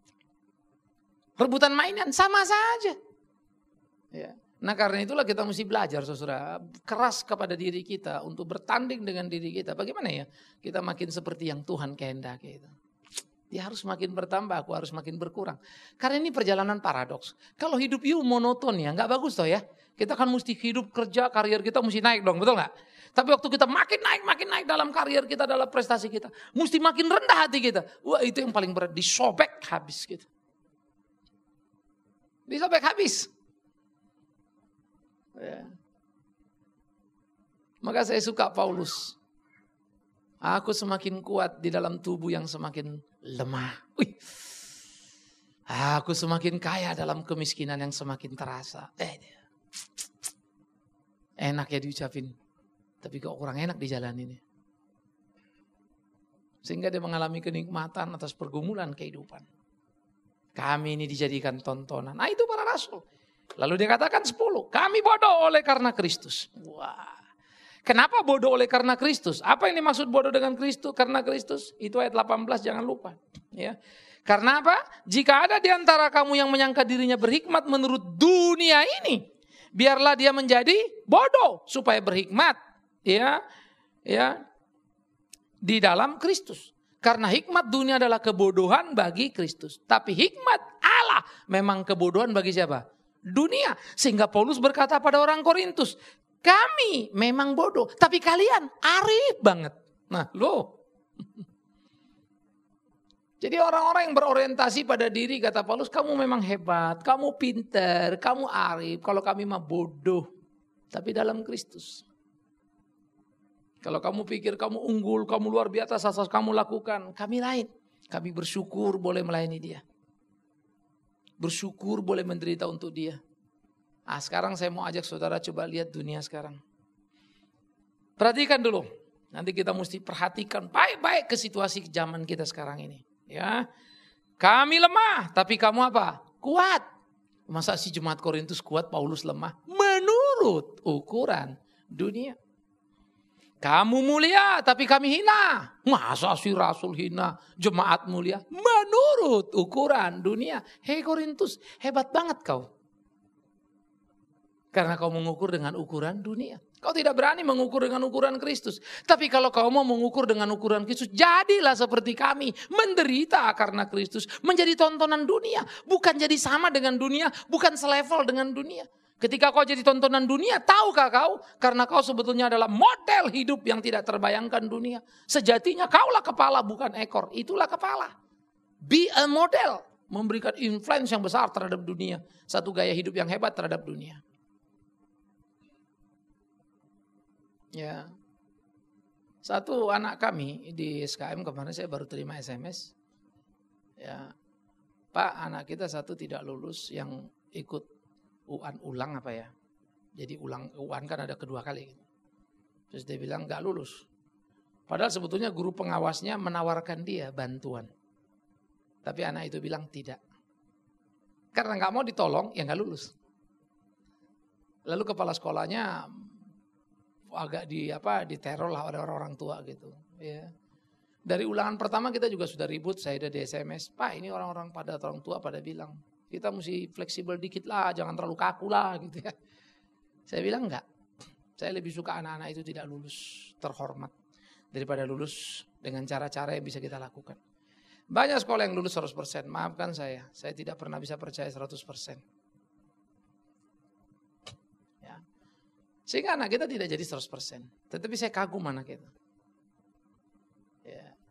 Rebutan mainan sama saja. Ya. Nah karena itulah kita mesti belajar saudara. Keras kepada diri kita untuk bertanding dengan diri kita. Bagaimana ya? Kita makin seperti yang Tuhan kehendaki itu. Dia harus makin bertambah, aku harus makin berkurang. Karena ini perjalanan paradoks. Kalau hidup you monoton ya, nggak bagus toh ya. Kita kan mesti hidup kerja, karier kita mesti naik dong, betul nggak? Tapi waktu kita makin naik, makin naik dalam karier kita, dalam prestasi kita. Mesti makin rendah hati kita. Wah itu yang paling berat, disobek habis gitu. Disobek habis. Ya. Maka saya suka Paulus. Aku semakin kuat di dalam tubuh yang semakin lemah. Wih. Aku semakin kaya dalam kemiskinan yang semakin terasa. Eh, enak ya diucapin. Tapi kok kurang enak di jalan ini. Sehingga dia mengalami kenikmatan atas pergumulan kehidupan. Kami ini dijadikan tontonan. Nah itu para rasul. Lalu dia katakan sepuluh. Kami bodoh oleh karena Kristus. Wah. Kenapa bodoh oleh karena Kristus? Apa yang dimaksud bodoh dengan Kristus? Karena Kristus. Itu ayat delapan belas jangan lupa. Ya. Karena apa? Jika ada di antara kamu yang menyangka dirinya berhikmat menurut dunia ini. Biarlah dia menjadi bodoh. Supaya berhikmat. Ya, ya, di dalam Kristus. Karena hikmat dunia adalah kebodohan bagi Kristus. Tapi hikmat Allah memang kebodohan bagi siapa? Dunia. Sehingga Paulus berkata pada orang Korintus. Kami memang bodoh, tapi kalian arif banget. Nah, loh. Jadi orang-orang yang berorientasi pada diri, kata Paulus, kamu memang hebat, kamu pintar, kamu arif. Kalau kami mah bodoh, tapi dalam Kristus. Kalau kamu pikir kamu unggul, kamu luar biasa, asal kamu lakukan. Kami lain, kami bersyukur boleh melayani dia. Bersyukur boleh menderita untuk dia. Ah, sekarang saya mau ajak saudara coba lihat dunia sekarang. Perhatikan dulu. Nanti kita mesti perhatikan baik-baik ke situasi zaman kita sekarang ini. Ya, kami lemah, tapi kamu apa? Kuat. Masa si jemaat Korintus kuat, Paulus lemah? Menurut ukuran dunia. Kamu mulia, tapi kami hina. Masa si rasul hina, jemaat mulia? Menurut ukuran dunia. Hei Korintus, hebat banget kau. Karena kau mengukur dengan ukuran dunia. Kau tidak berani mengukur dengan ukuran Kristus. Tapi kalau kau mau mengukur dengan ukuran Kristus, jadilah seperti kami. Menderita karena Kristus. Menjadi tontonan dunia. Bukan jadi sama dengan dunia. Bukan selevel dengan dunia. Ketika kau jadi tontonan dunia, tahukah kau? Karena kau sebetulnya adalah model hidup yang tidak terbayangkan dunia. Sejatinya kaulah kepala bukan ekor. Itulah kepala. Be a model. Memberikan influence yang besar terhadap dunia. Satu gaya hidup yang hebat terhadap dunia. Ya, satu anak kami di S K M kemarin saya baru terima S M S. Ya, Pak, anak kita satu tidak lulus yang ikut U A N ulang apa ya? Jadi ulang U A N kan ada kedua kali. Gitu. Terus dia bilang gak lulus. Padahal sebetulnya guru pengawasnya menawarkan dia bantuan. Tapi anak itu bilang tidak. Karena gak mau ditolong, ya gak lulus. Lalu kepala sekolahnya agak di apa diteror lah oleh orang-orang tua gitu. Ya. Dari ulangan pertama kita juga sudah ribut, saya ada di S M S. Pak, ini orang-orang pada orang tua pada bilang, kita mesti fleksibel dikit lah, jangan terlalu kaku lah gitu ya. Saya bilang enggak. Saya lebih suka anak-anak itu tidak lulus terhormat daripada lulus dengan cara-cara yang bisa kita lakukan. Banyak sekolah yang lulus seratus persen, maafkan saya, saya tidak pernah bisa percaya seratus persen. Ya. Sehingga anak kita tidak jadi seratus persen, tetapi saya kagum anak kita. Ya.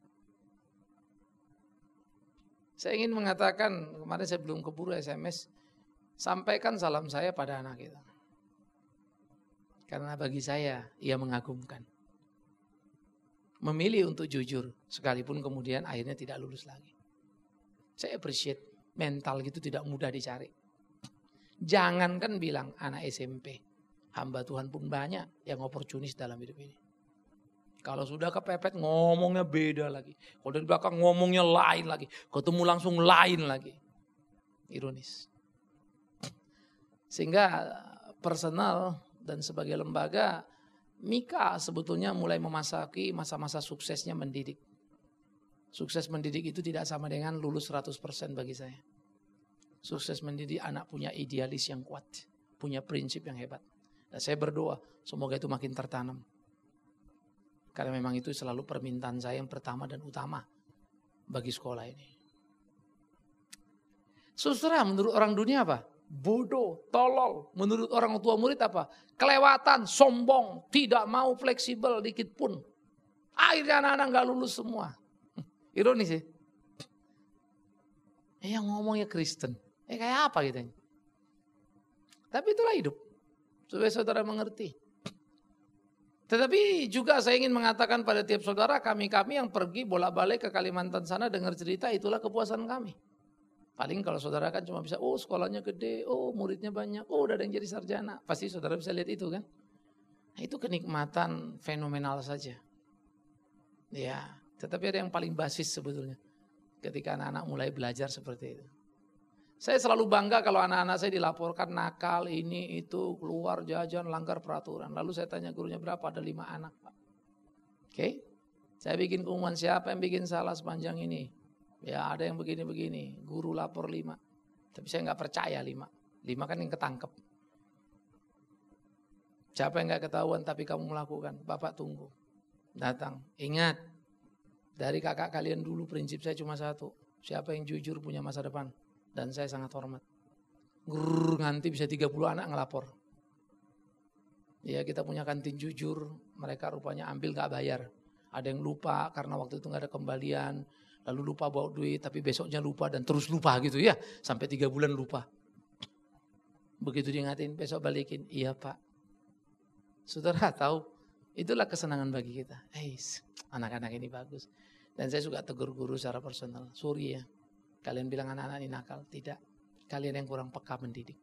Saya ingin mengatakan, kemarin saya belum keburu S M S, sampaikan salam saya pada anak kita. Karena bagi saya, ia mengagumkan. Memilih untuk jujur, sekalipun kemudian akhirnya tidak lulus lagi. Saya appreciate, mental gitu tidak mudah dicari. Jangankan bilang anak S M P, hamba Tuhan pun banyak yang oportunis dalam hidup ini. Kalau sudah kepepet ngomongnya beda lagi. Kalau dari belakang ngomongnya lain lagi. Ketemu langsung lain lagi. Ironis. Sehingga personal dan sebagai lembaga, Mika sebetulnya mulai memasuki masa-masa suksesnya mendidik. Sukses mendidik itu tidak sama dengan lulus seratus persen bagi saya. Sukses mendidik anak punya idealis yang kuat. Punya prinsip yang hebat. Dan saya berdoa semoga itu makin tertanam. Karena memang itu selalu permintaan saya yang pertama dan utama bagi sekolah ini. Saudara, menurut orang dunia apa? Bodoh, tolol. Menurut orang tua murid apa? Kelewatan, sombong, tidak mau fleksibel dikit pun. Akhirnya anak-anak gak lulus semua. Ironis sih. Eh, yang ngomongnya Kristen. Eh kayak apa gitu. Tapi itulah hidup. Supaya saudara mengerti. Tetapi juga saya ingin mengatakan pada tiap saudara, kami-kami yang pergi bolak-balik ke Kalimantan sana dengar cerita, itulah kepuasan kami. Paling kalau saudara kan cuma bisa, oh sekolahnya gede, oh muridnya banyak, oh udah ada yang jadi sarjana. Pasti saudara bisa lihat itu kan. Nah, itu kenikmatan fenomenal saja. Ya, tetapi ada yang paling basis sebetulnya. Ketika anak-anak mulai belajar seperti itu. Saya selalu bangga kalau anak-anak saya dilaporkan nakal, ini, itu, keluar, jajan, langgar peraturan. Lalu saya tanya gurunya berapa, ada lima anak Pak. Oke, okay? Saya bikin pengumuman siapa yang bikin salah sepanjang ini. Ya ada yang begini-begini, guru lapor lima. Tapi saya gak percaya lima. Lima kan yang ketangkep. Siapa yang gak ketahuan tapi kamu melakukan, Bapak tunggu. Datang, ingat. Dari kakak kalian dulu prinsip saya cuma satu. Siapa yang jujur punya masa depan. Dan saya sangat hormat. Grrr, nanti bisa tiga puluh anak ngelapor. Ya kita punya kantin jujur. Mereka rupanya ambil gak bayar. Ada yang lupa karena waktu itu gak ada kembalian. Lalu lupa bawa duit tapi besoknya lupa dan terus lupa gitu ya. Sampai tiga bulan lupa. Begitu diingatin besok balikin. Iya Pak. Saudara tahu. Itulah kesenangan bagi kita. Hey, anak-anak ini bagus. Dan saya juga tegur guru secara personal. Sorry ya. Kalian bilang anak-anak ini nakal. Tidak. Kalian yang kurang peka mendidik.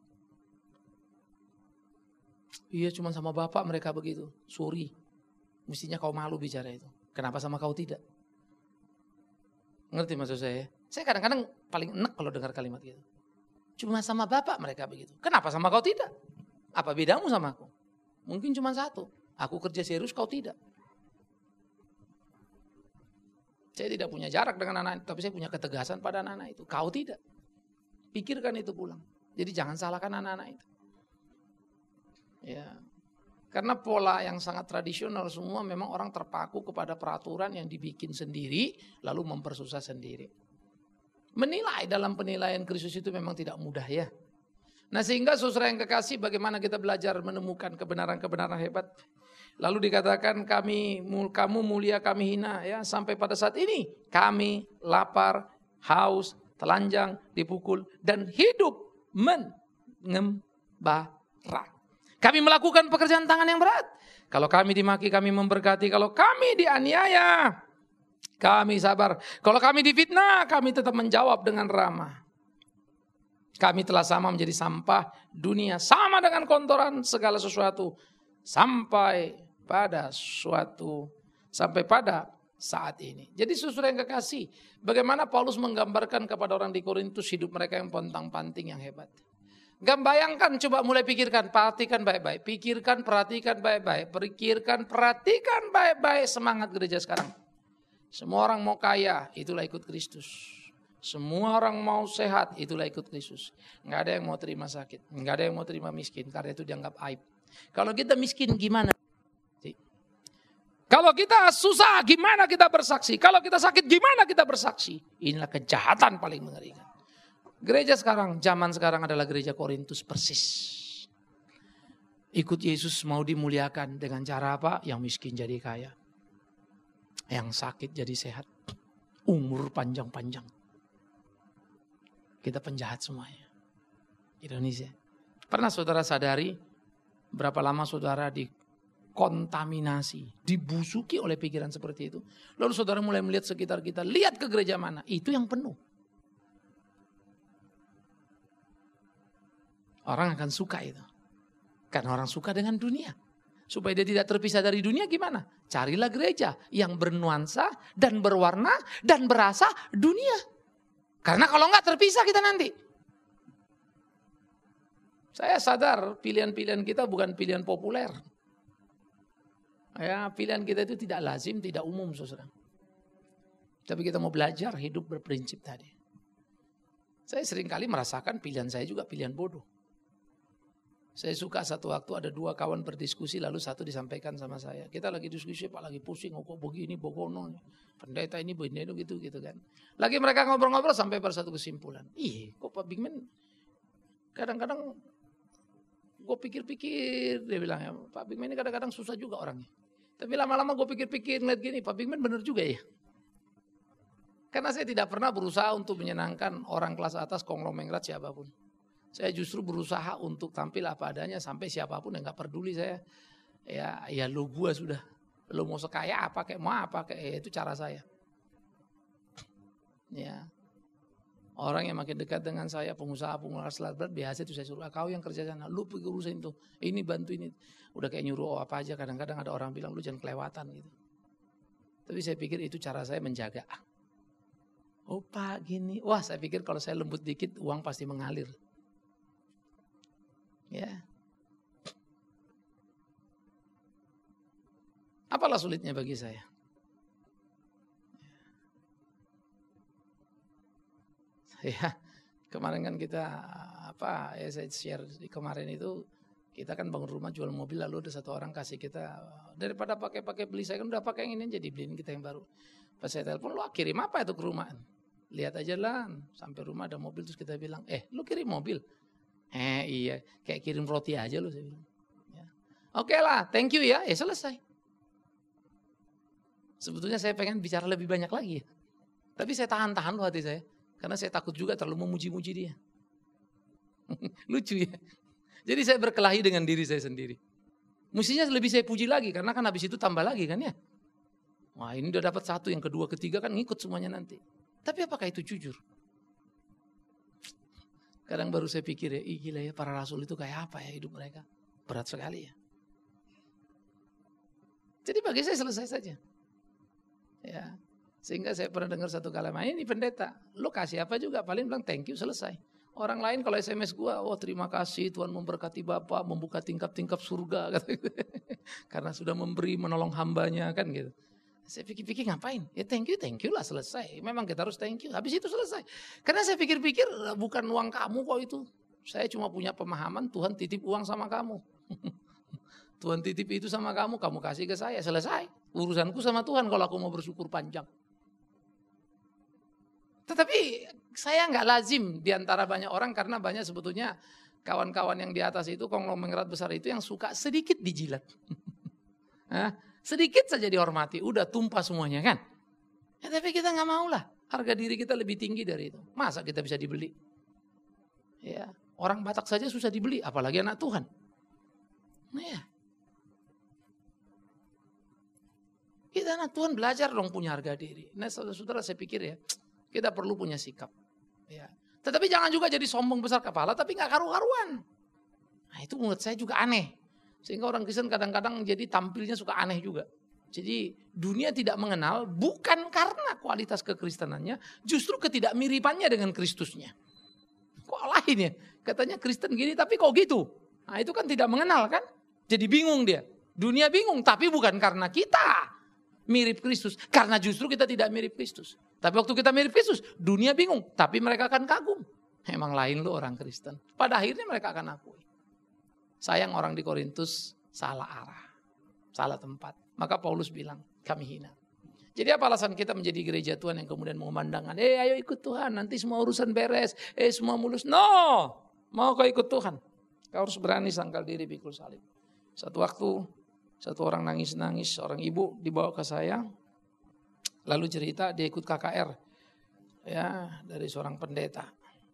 Iya cuma sama bapak mereka begitu. Sorry. Mestinya kau malu bicara itu. Kenapa sama kau tidak? Ngerti maksud saya? Saya kadang-kadang paling enak kalau dengar kalimat gitu. Cuma sama bapak mereka begitu. Kenapa sama kau tidak? Apa bedamu sama aku? Mungkin cuma satu. Aku kerja serius, kau tidak. Saya tidak punya jarak dengan anak, tapi saya punya ketegasan pada anak-anak itu. Kau tidak. Pikirkan itu pulang. Jadi jangan salahkan anak-anak itu. Ya. Karena pola yang sangat tradisional semua memang orang terpaku kepada peraturan yang dibikin sendiri, lalu mempersusah sendiri. Menilai dalam penilaian Kristus itu memang tidak mudah ya. Nah sehingga saudara yang kekasih, bagaimana kita belajar menemukan kebenaran-kebenaran hebat. Lalu dikatakan kami, kamu mulia kami hina ya. Sampai pada saat ini kami lapar, haus, telanjang, dipukul dan hidup mengembara. Kami melakukan pekerjaan tangan yang berat. Kalau kami dimaki, kami memberkati. Kalau kami dianiaya, kami sabar. Kalau kami difitnah, kami tetap menjawab dengan ramah. Kami telah sama menjadi sampah dunia. Sama dengan kotoran segala sesuatu. Sampai pada suatu sampai pada saat ini. Jadi saudara yang kekasih, bagaimana Paulus menggambarkan kepada orang di Korintus hidup mereka yang pontang-panting yang hebat. Gak bayangkan, coba mulai pikirkan, perhatikan baik-baik, pikirkan, perhatikan baik-baik, pikirkan, perhatikan baik-baik semangat gereja sekarang. Semua orang mau kaya, itulah ikut Kristus. Semua orang mau sehat, itulah ikut Kristus. Nggak ada yang mau terima sakit, nggak ada yang mau terima miskin, karena itu dianggap aib. Kalau kita miskin gimana? Kalau kita susah gimana kita bersaksi? Kalau kita sakit gimana kita bersaksi? Inilah kejahatan paling mengerikan. Gereja sekarang, zaman sekarang adalah gereja Korintus persis. Ikut Yesus mau dimuliakan dengan cara apa? Yang miskin jadi kaya. Yang sakit jadi sehat. Umur panjang-panjang. Kita penjahat semuanya. Indonesia. Pernah saudara sadari berapa lama saudara dikontaminasi, dibusuki oleh pikiran seperti itu? Lalu saudara mulai melihat sekitar kita, lihat ke gereja mana, itu yang penuh. Orang akan suka itu. Karena orang suka dengan dunia. Supaya dia tidak terpisah dari dunia gimana? Carilah gereja yang bernuansa dan berwarna dan berasa dunia. Karena kalau enggak terpisah kita nanti. Saya sadar pilihan-pilihan kita bukan pilihan populer. Ya, pilihan kita itu tidak lazim, tidak umum, saudara. Tapi kita mau belajar hidup berprinsip tadi. Saya seringkali merasakan pilihan saya juga pilihan bodoh. Saya suka satu waktu ada dua kawan berdiskusi lalu satu disampaikan sama saya. Kita lagi diskusi Pak, lagi pusing, oh, kok begini, bogono, pendeta ini begini gitu gitu kan. Lagi mereka ngobrol-ngobrol sampai pada satu kesimpulan. Ih, kok Pak Bigman kadang-kadang gue pikir-pikir, dia bilang ya, Pak Bigman ini kadang-kadang susah juga orangnya. Tapi lama-lama gue pikir-pikir ngeliat gini, Pak Bigman benar juga ya. Karena saya tidak pernah berusaha untuk menyenangkan orang kelas atas, konglomerat siapapun. Saya justru berusaha untuk tampil apa adanya sampai siapapun yang gak peduli saya. Ya, ya lo gua sudah. Lo mau sekaya apa kayak mau apa kayak ya, itu cara saya. Ya. Orang yang makin dekat dengan saya, pengusaha-pengusaha selebriti biasa itu saya suruh, kau yang kerja sana, lu pergi urusin itu, ini bantu ini. Udah kayak nyuruh oh, apa aja, kadang-kadang ada orang bilang lu jangan kelewatan gitu. Tapi saya pikir itu cara saya menjaga. Oh Pak gini, wah saya pikir kalau saya lembut dikit uang pasti mengalir. Ya. Apalah sulitnya bagi saya? Ya, kemarin kan kita apa ya saya share di kemarin itu kita kan bangun rumah jual mobil lalu ada satu orang kasih kita daripada pakai-pakai beli saya kan udah pakai yang ini aja dibeliin kita yang baru. Pas saya telepon lu kirim apa itu ke rumah? Lihat aja lah sampai rumah ada mobil terus kita bilang eh lu kirim mobil? Eh iya kayak kirim roti aja lu saya bilang. Ya. Oke lah thank you ya eh selesai. Sebetulnya saya pengen bicara lebih banyak lagi ya. Tapi saya tahan-tahan loh hati saya. Karena saya takut juga terlalu memuji-muji dia. Lucu ya. Jadi saya berkelahi dengan diri saya sendiri. Mestinya lebih saya puji lagi. Karena kan habis itu tambah lagi kan ya. Wah ini udah dapat satu, yang kedua, ketiga kan ngikut semuanya nanti. Tapi apakah itu jujur? Kadang baru saya pikir ya, ih gila ya para rasul itu kayak apa ya hidup mereka. Berat sekali ya. Jadi bagi saya selesai saja. Ya. Sehingga saya pernah dengar satu kalimat, ini pendeta, lo kasih apa juga, paling bilang thank you, selesai. Orang lain kalau S M S gua, oh terima kasih Tuhan memberkati Bapak, membuka tingkap-tingkap surga. Karena sudah memberi, menolong hambanya kan gitu. Saya pikir-pikir ngapain? Ya thank you, thank you lah selesai. Memang kita harus thank you, habis itu selesai. Karena saya pikir-pikir bukan uang kamu kok itu. Saya cuma punya pemahaman Tuhan titip uang sama kamu. Tuhan titip itu sama kamu, kamu kasih ke saya, selesai. Urusanku sama Tuhan kalau aku mau bersyukur panjang. Tetapi saya nggak lazim di antara banyak orang karena banyak sebetulnya kawan-kawan yang di atas itu konglomerat besar itu yang suka sedikit dijilat. Hah? Sedikit saja dihormati, udah tumpah semuanya kan. Ya, tapi kita nggak mau lah, harga diri kita lebih tinggi dari itu. Masa kita bisa dibeli? Ya, orang Batak saja susah dibeli, apalagi anak Tuhan. Nah ya. Kita anak Tuhan belajar dong punya harga diri. Nah saudara-saudara saya pikir ya, kita perlu punya sikap. Ya. Tetapi jangan juga jadi sombong besar kepala tapi gak karu-karuan. Nah itu menurut saya juga aneh. Sehingga orang Kristen kadang-kadang jadi tampilnya suka aneh juga. Jadi dunia tidak mengenal bukan karena kualitas kekristenannya, justru ketidakmiripannya dengan Kristusnya. Kok lain ya? Katanya Kristen gini tapi kok gitu? Nah itu kan tidak mengenal kan? Jadi bingung dia. Dunia bingung tapi bukan karena kita mirip Kristus. Karena justru kita tidak mirip Kristus. Tapi waktu kita mirip Kristus, dunia bingung. Tapi mereka akan kagum. Emang lain lo orang Kristen. Pada akhirnya mereka akan akui. Sayang orang di Korintus salah arah. Salah tempat. Maka Paulus bilang, kami hina. Jadi apa alasan kita menjadi gereja Tuhan yang kemudian mengumandangkan, eh ayo ikut Tuhan, nanti semua urusan beres, eh semua mulus. No, mau kau ikut Tuhan. Kau harus berani sangkal diri pikul salib. Satu waktu, satu orang nangis-nangis, seorang ibu dibawa ke saya. Lalu cerita dia ikut K K R. Ya, dari seorang pendeta.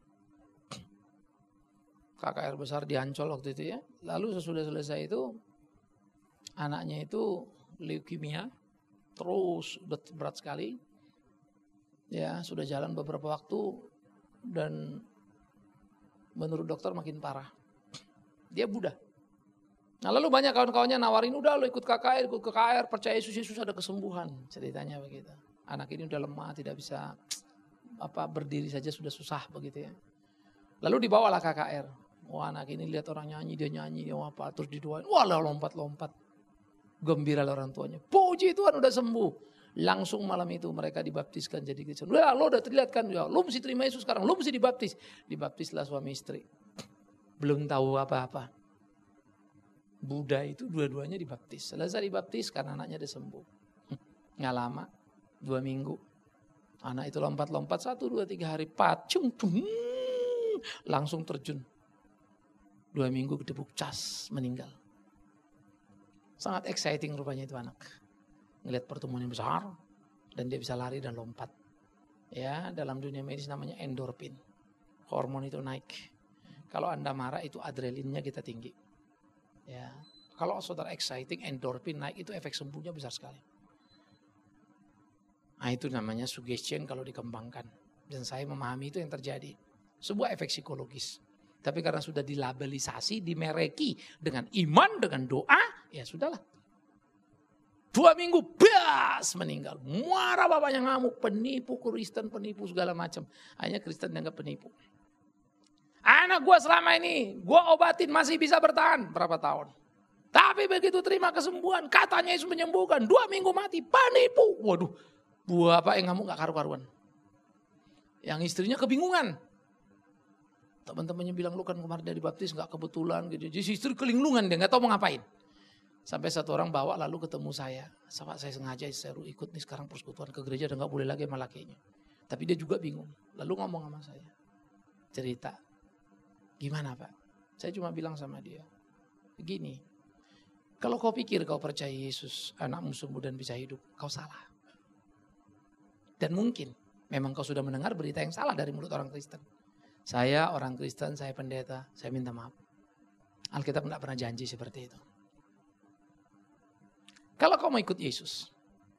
K K R besar di Ancol waktu itu ya. Lalu sesudah selesai itu anaknya itu leukemia, terus udah berat sekali. Ya, sudah jalan beberapa waktu dan menurut dokter makin parah. Dia Buddha. Nah, lalu banyak kawan-kawannya nawarin, udah lo ikut K K R, ikut K K R, percaya Yesus, Yesus ada kesembuhan. Ceritanya begitu. Anak ini udah lemah, tidak bisa apa berdiri saja sudah susah begitu ya. Lalu dibawalah K K R. Wah, anak ini lihat orang nyanyi, dia nyanyi, dia apa, terus didoain. Wah, lompat-lompat. Gembira orang tuanya. Puji Tuhan udah sembuh. Langsung malam itu mereka dibaptiskan jadi Kristen. Udah, lo udah terlihat kan, ya, lo mesti terima Yesus sekarang, lo mesti dibaptis. Dibaptislah suami istri. Belum tahu apa-apa. Buddha itu dua-duanya dibaptis. Selesai dibaptis karena anaknya udah sembuh. Nggak lama, dua minggu. Anak itu lompat-lompat, satu, dua, tiga hari, pacung, langsung terjun. Dua minggu gedebuk cas, meninggal. Sangat exciting rupanya itu anak. Ngelihat pertemuan yang besar, dan dia bisa lari dan lompat. Ya, dalam dunia medis namanya endorfin. Hormon itu naik. Kalau Anda marah itu adrenalinnya kita tinggi. Ya, kalau saudara exciting, endorfin naik itu efek sembuhnya besar sekali. Nah itu namanya suggestion kalau dikembangkan. Dan saya memahami itu yang terjadi. Sebuah efek psikologis. Tapi karena sudah dilabelisasi, dimereki dengan iman, dengan doa, ya sudahlah. Dua minggu, bias meninggal. Marah bapaknya ngamuk, penipu Kristen, penipu segala macam. Hanya Kristen dianggap penipu. Anak gue selama ini, gue obatin masih bisa bertahan berapa tahun. Tapi begitu terima kesembuhan, katanya Yesus menyembuhkan. Dua minggu mati, penipu. Waduh, bapak yang ngamuk gak karu-karuan. Yang istrinya kebingungan. Teman-temannya bilang, lu kan kemarin dari baptis gak kebetulan. Gitu. Jadi istri kelinglungan, dia gak tahu mau ngapain. Sampai satu orang bawa lalu ketemu saya. Sama saya sengaja saya ikut nih sekarang persekutuan ke gereja dan gak boleh lagi sama lakinya. Tapi dia juga bingung. Lalu ngomong sama saya. Cerita. Gimana Pak? Saya cuma bilang sama dia. Begini. Kalau kau pikir kau percaya Yesus, anakmu sembuh dan bisa hidup, kau salah. Dan mungkin memang kau sudah mendengar berita yang salah dari mulut orang Kristen. Saya orang Kristen, saya pendeta, saya minta maaf. Alkitab tidak pernah janji seperti itu. Kalau kau mau ikut Yesus,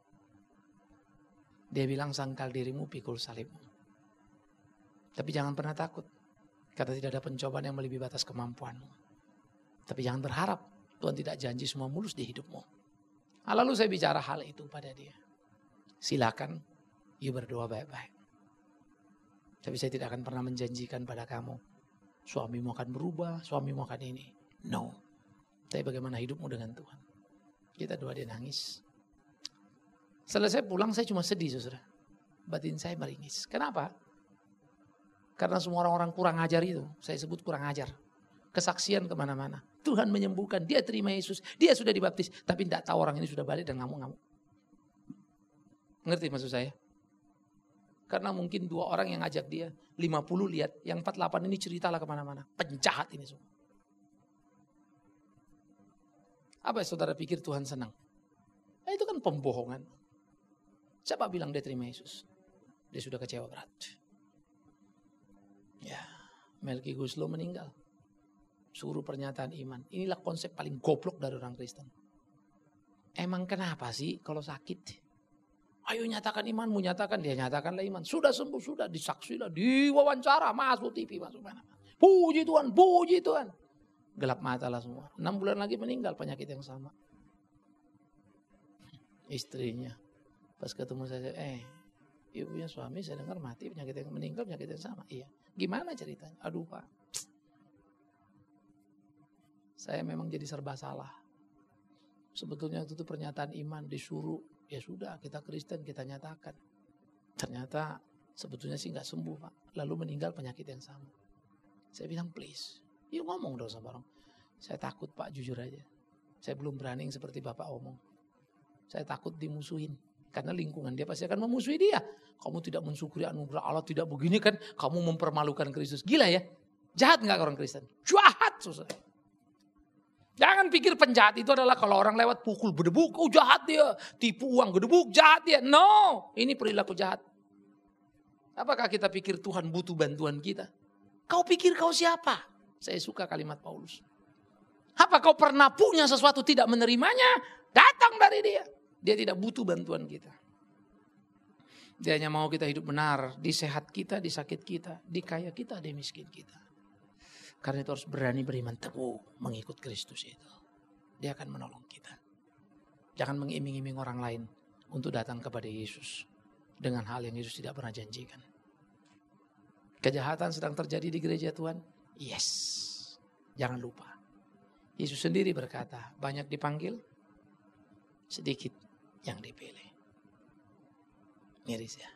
dia bilang sangkal dirimu, pikul salibmu. Tapi jangan pernah takut, karena tidak ada pencobaan yang melebihi batas kemampuanmu. Tapi jangan berharap, Tuhan tidak janji semua mulus di hidupmu. Nah, lalu saya bicara hal itu pada dia. Silakan, you berdoa baik-baik. Tapi saya tidak akan pernah menjanjikan pada kamu, suamimu akan berubah, suamimu akan ini. No. Tapi bagaimana hidupmu dengan Tuhan? Kita doa, dia nangis. Selesai pulang saya cuma sedih saudara. Batin saya meringis. Kenapa? Karena semua orang-orang kurang ajar itu, saya sebut kurang ajar. Kesaksian kemana-mana. Tuhan menyembuhkan, dia terima Yesus, dia sudah dibaptis. Tapi tidak tahu orang ini sudah balik dan ngamuk-ngamuk. Ngerti maksud saya? Karena mungkin dua orang yang ngajak dia, lima puluh lihat, yang empat puluh delapan ini ceritalah kemana-mana. Penjahat ini semua. Apa yang saudara pikir Tuhan senang? Nah, itu kan pembohongan. Siapa bilang dia terima Yesus? Dia sudah kecewa berat. Ya, Melki Guslo meninggal. Suruh pernyataan iman. Inilah konsep paling goblok dari orang Kristen. Emang kenapa sih kalau sakit? Ayo nyatakan imanmu, nyatakan. Dia nyatakanlah iman. Sudah sembuh, sudah disaksilah, diwawancara, masuk T V, masuk mana. Puji Tuhan, puji Tuhan. Gelap mata lah semua. Enam bulan lagi meninggal penyakit yang sama. Istrinya pas ketemu saya, eh ibu punya suami saya dengar mati penyakit yang meninggal penyakit yang sama. Iya. Gimana ceritanya? Aduh Pak, saya memang jadi serba salah. Sebetulnya itu pernyataan iman disuruh, ya sudah kita Kristen kita nyatakan. Ternyata sebetulnya sih nggak sembuh Pak. Lalu meninggal penyakit yang sama. Saya bilang please, yuk ngomong dong sama orang. Saya takut Pak, jujur aja. Saya belum berani seperti Bapak omong. Saya takut dimusuhin. Karena lingkungan dia pasti akan memusuhi dia. Kamu tidak mensyukuri anugerah Allah, tidak begini kan. Kamu mempermalukan Kristus. Gila ya. Jahat gak orang Kristen? Jahat susah. Jangan pikir penjahat itu adalah kalau orang lewat pukul bedebuk. Oh jahat dia. Tipu uang bedebuk, jahat dia. No. Ini perilaku jahat. Apakah kita pikir Tuhan butuh bantuan kita? Kau pikir kau siapa? Saya suka kalimat Paulus. Apa kau pernah punya sesuatu tidak menerimanya? Datang dari dia. Dia tidak butuh bantuan kita. Dia hanya mau kita hidup benar. Di sehat kita, di sakit kita. Di kaya kita, di miskin kita. Karena itu harus berani beriman teguh mengikut Kristus itu. Dia akan menolong kita. Jangan mengiming-iming orang lain untuk datang kepada Yesus. Dengan hal yang Yesus tidak pernah janjikan. Kejahatan sedang terjadi di gereja Tuhan? Yes. Jangan lupa. Yesus sendiri berkata, banyak dipanggil, sedikit yang dipilih. Miris ya.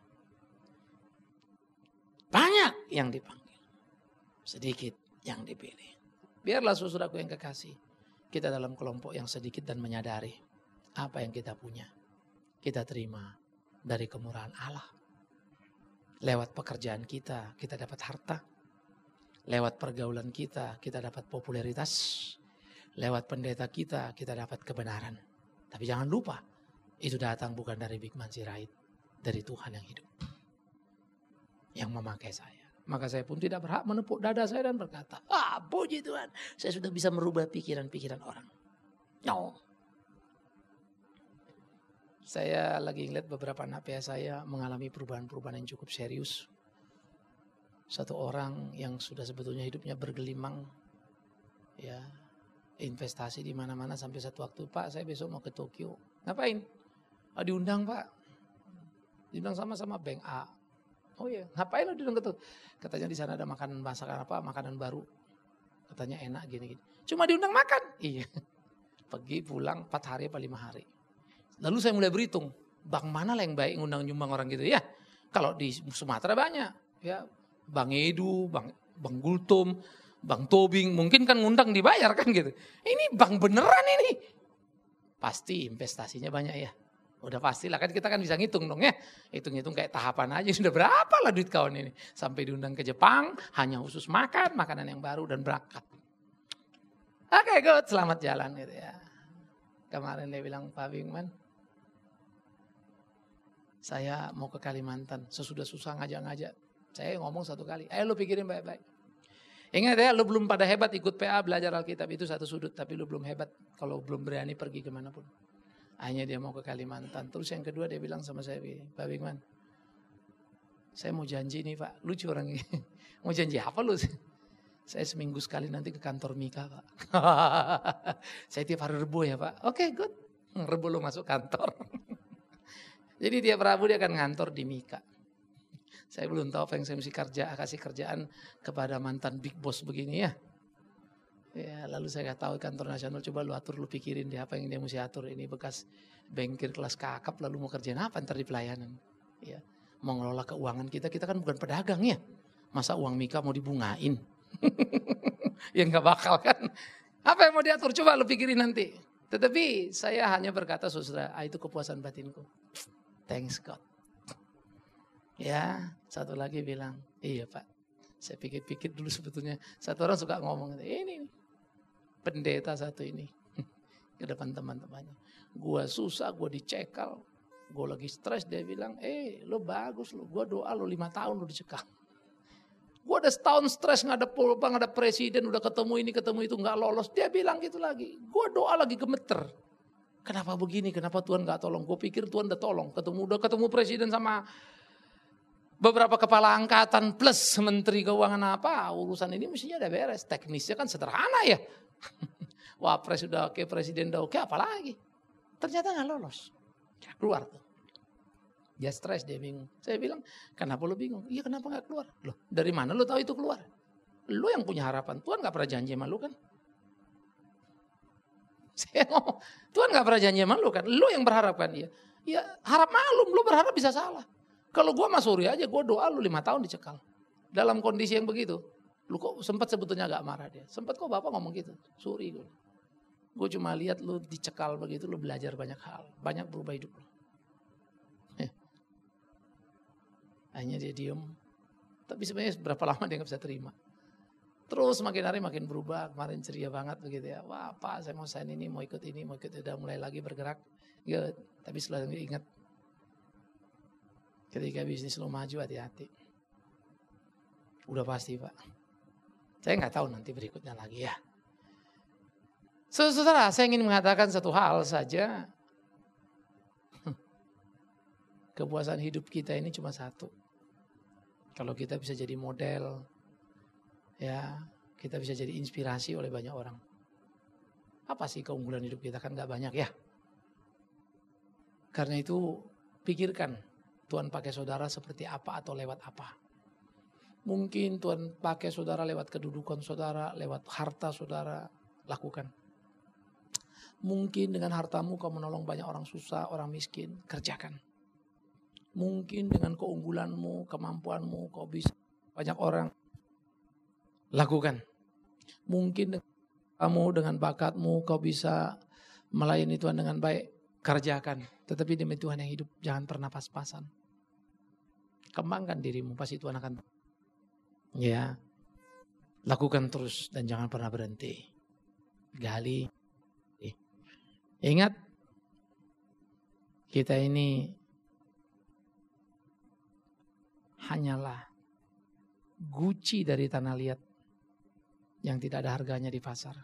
Banyak yang dipanggil, sedikit yang dipilih. Biarlah saudaraku yang kekasih, kita dalam kelompok yang sedikit dan menyadari apa yang kita punya. Kita terima dari kemurahan Allah. Lewat pekerjaan kita, kita dapat harta. Lewat pergaulan kita, kita dapat popularitas. Lewat pendeta kita, kita dapat kebenaran. Tapi jangan lupa, itu datang bukan dari Big Man Sirait, dari Tuhan yang hidup. Yang memakai saya. Maka saya pun tidak berhak menepuk dada saya dan berkata, ah puji Tuhan, saya sudah bisa merubah pikiran-pikiran orang. No. Saya lagi ngeliat beberapa anak P A saya mengalami perubahan-perubahan yang cukup serius. Satu orang yang sudah sebetulnya hidupnya bergelimang, ya investasi di mana-mana sampai satu waktu, Pak saya besok mau ke Tokyo. Ngapain? Ah, diundang Pak. Diundang sama-sama bank A. Oh iya, ngapain lo diundang ke Tokyo? Katanya di sana ada makanan masakan apa, makanan baru. Katanya enak gini-gini. Cuma diundang makan. Iya. Pergi pulang empat hari apa lima hari. Lalu saya mulai berhitung, bank mana lah yang baik ngundang nyumbang orang gitu ya. Kalau di Sumatera banyak, ya Bang Edu, Bang Bang Gultom, Bang Tobing, mungkin kan ngundang dibayar kan gitu. Ini bank beneran ini. Pasti investasinya banyak ya. Udah pastilah kan kita kan bisa ngitung dong ya. Hitung-hitung kayak tahapan aja sudah berapa lah duit kawan ini. Sampai diundang ke Jepang, hanya khusus makan, makanan yang baru dan berangkat. Oke okay, good, selamat jalan gitu ya. Kemarin dia bilang, Pak Bingman, saya mau ke Kalimantan, sesudah susah ngajak-ngajak. Saya ngomong satu kali, ayo lu pikirin baik-baik. Ingat ya, lu belum pada hebat ikut P A belajar Alkitab itu satu sudut, tapi lu belum hebat kalau belum berani pergi kemanapun. Hanya dia mau ke Kalimantan. Terus yang kedua dia bilang sama saya, Pak Bingman, saya mau janji nih Pak, lucu orang ini. Mau janji apa lu? Saya seminggu sekali nanti ke kantor Mika Pak. Saya tiap hari Rebo ya Pak. Oke okay, good, Rebo lu masuk kantor. Jadi tiap Rabu dia akan ngantor di Mika. Saya belum tahu apa yang saya mesti kerja, kasih kerjaan kepada mantan big boss begini ya. Ya lalu saya tahu kantor nasional, coba lu atur, lu pikirin deh apa yang dia mesti atur. Ini bekas bankir kelas kakap, lalu mau kerjain apa ntar di pelayanan. Ya, mau ngelola keuangan kita, kita kan bukan pedagang ya. Masa uang Mika mau dibungain? Ya nggak bakal kan. Apa yang mau diatur, coba lu pikirin nanti. Tetapi saya hanya berkata, saudara, ah, itu kepuasan batinku. Thanks God. Ya, satu lagi bilang, iya Pak, saya pikir-pikir dulu sebetulnya. Satu orang suka ngomong, ini pendeta satu ini. Ke depan teman-temannya. Gua susah, gua dicekal. Gua lagi stres, dia bilang, eh lo bagus lo. Gua doa lo lima tahun lo dicekal. Gua udah setahun stres, nggak ada polpa, nggak ada presiden, udah ketemu ini, ketemu itu, nggak lolos. Dia bilang gitu lagi. Gua doa lagi gemeter. Kenapa begini? Kenapa Tuhan nggak tolong? Gue pikir Tuhan udah tolong. Ketemu udah ketemu presiden sama beberapa kepala angkatan plus menteri keuangan apa, urusan ini mestinya udah beres. Teknisnya kan sederhana ya. Wapres sudah oke, presiden udah oke, apalagi. Ternyata nggak lolos. Keluar tuh. Dia stres, dia bingung. Saya bilang, kenapa lu bingung? Iya, kenapa nggak keluar? Loh, dari mana lu tahu itu keluar? Lu yang punya harapan. Tuhan nggak pernah janji sama lu kan? Saya ngomong, Tuhan nggak pernah janji sama lu kan? Lu yang berharap kan? Ya, ya harap malum, lu berharap bisa salah. Kalau gue sama Suri aja, gue doa lu lima tahun dicekal. Dalam kondisi yang begitu. Lu kok sempat sebetulnya agak marah dia. Sempat kok bapak ngomong gitu. Suri gue. Gue cuma lihat lu dicekal begitu, lu belajar banyak hal. Banyak berubah hidup lu. Eh. Akhirnya dia diem. Tapi sebenarnya berapa lama dia gak bisa terima. Terus makin hari makin berubah. Kemarin ceria banget begitu ya. Wah pak, saya mau sign ini, mau ikut ini, mau ikut. Udah mulai lagi bergerak. Ya, tapi selalu ingat. Ketika bisnis lo maju, hati-hati. Udah pasti pak. Saya nggak tahu nanti berikutnya lagi ya. Saudara, saya ingin mengatakan satu hal saja. Kepuasan hidup kita ini cuma satu. Kalau kita bisa jadi model, ya kita bisa jadi inspirasi oleh banyak orang. Apa sih keunggulan hidup kita? Kan nggak banyak ya. Karena itu pikirkan. Tuhan pakai saudara seperti apa atau lewat apa. Mungkin Tuhan pakai saudara lewat kedudukan saudara, lewat harta saudara, lakukan. Mungkin dengan hartamu kau menolong banyak orang susah, orang miskin, kerjakan. Mungkin dengan keunggulanmu, kemampuanmu kau bisa banyak orang, lakukan. Mungkin dengan kamu, dengan bakatmu kau bisa melayani Tuhan dengan baik, kerjakan. Tetapi demi Tuhan yang hidup, jangan pernah pas-pasan. Kembangkan dirimu, pasti Tuhan akan. Ya, lakukan terus dan jangan pernah berhenti. Gali. Ingat, kita ini hanyalah guci dari tanah liat yang tidak ada harganya di pasar.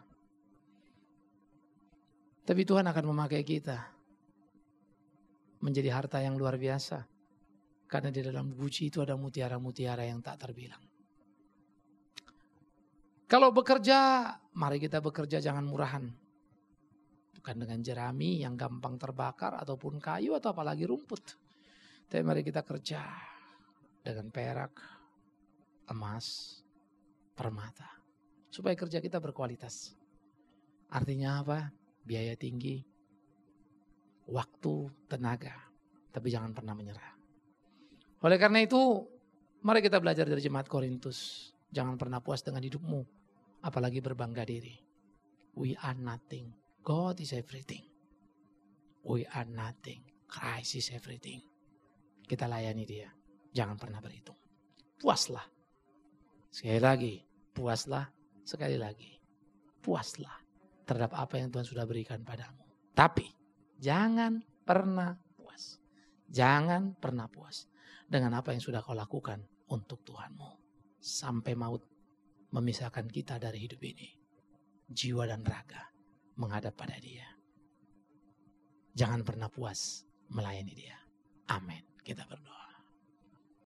Tapi Tuhan akan memakai kita menjadi harta yang luar biasa. Karena di dalam guci itu ada mutiara-mutiara yang tak terbilang. Kalau bekerja, mari kita bekerja jangan murahan. Bukan dengan jerami yang gampang terbakar ataupun kayu atau apalagi rumput. Tapi mari kita kerja dengan perak, emas, permata. Supaya kerja kita berkualitas. Artinya apa? Biaya tinggi, waktu, tenaga. Tapi jangan pernah menyerah. Oleh karena itu, mari kita belajar dari jemaat Korintus. Jangan pernah puas dengan hidupmu, apalagi berbangga diri. We are nothing, God is everything. We are nothing, Christ is everything. Kita layani dia, jangan pernah berhitung. Puaslah. Sekali lagi, puaslah. Sekali lagi, puaslah terhadap apa yang Tuhan sudah berikan padamu. Tapi, jangan pernah puas. Jangan pernah puas dengan apa yang sudah kau lakukan untuk Tuhanmu. Sampai maut memisahkan kita dari hidup ini. Jiwa dan raga menghadap pada dia. Jangan pernah puas melayani dia. Amin. Kita berdoa.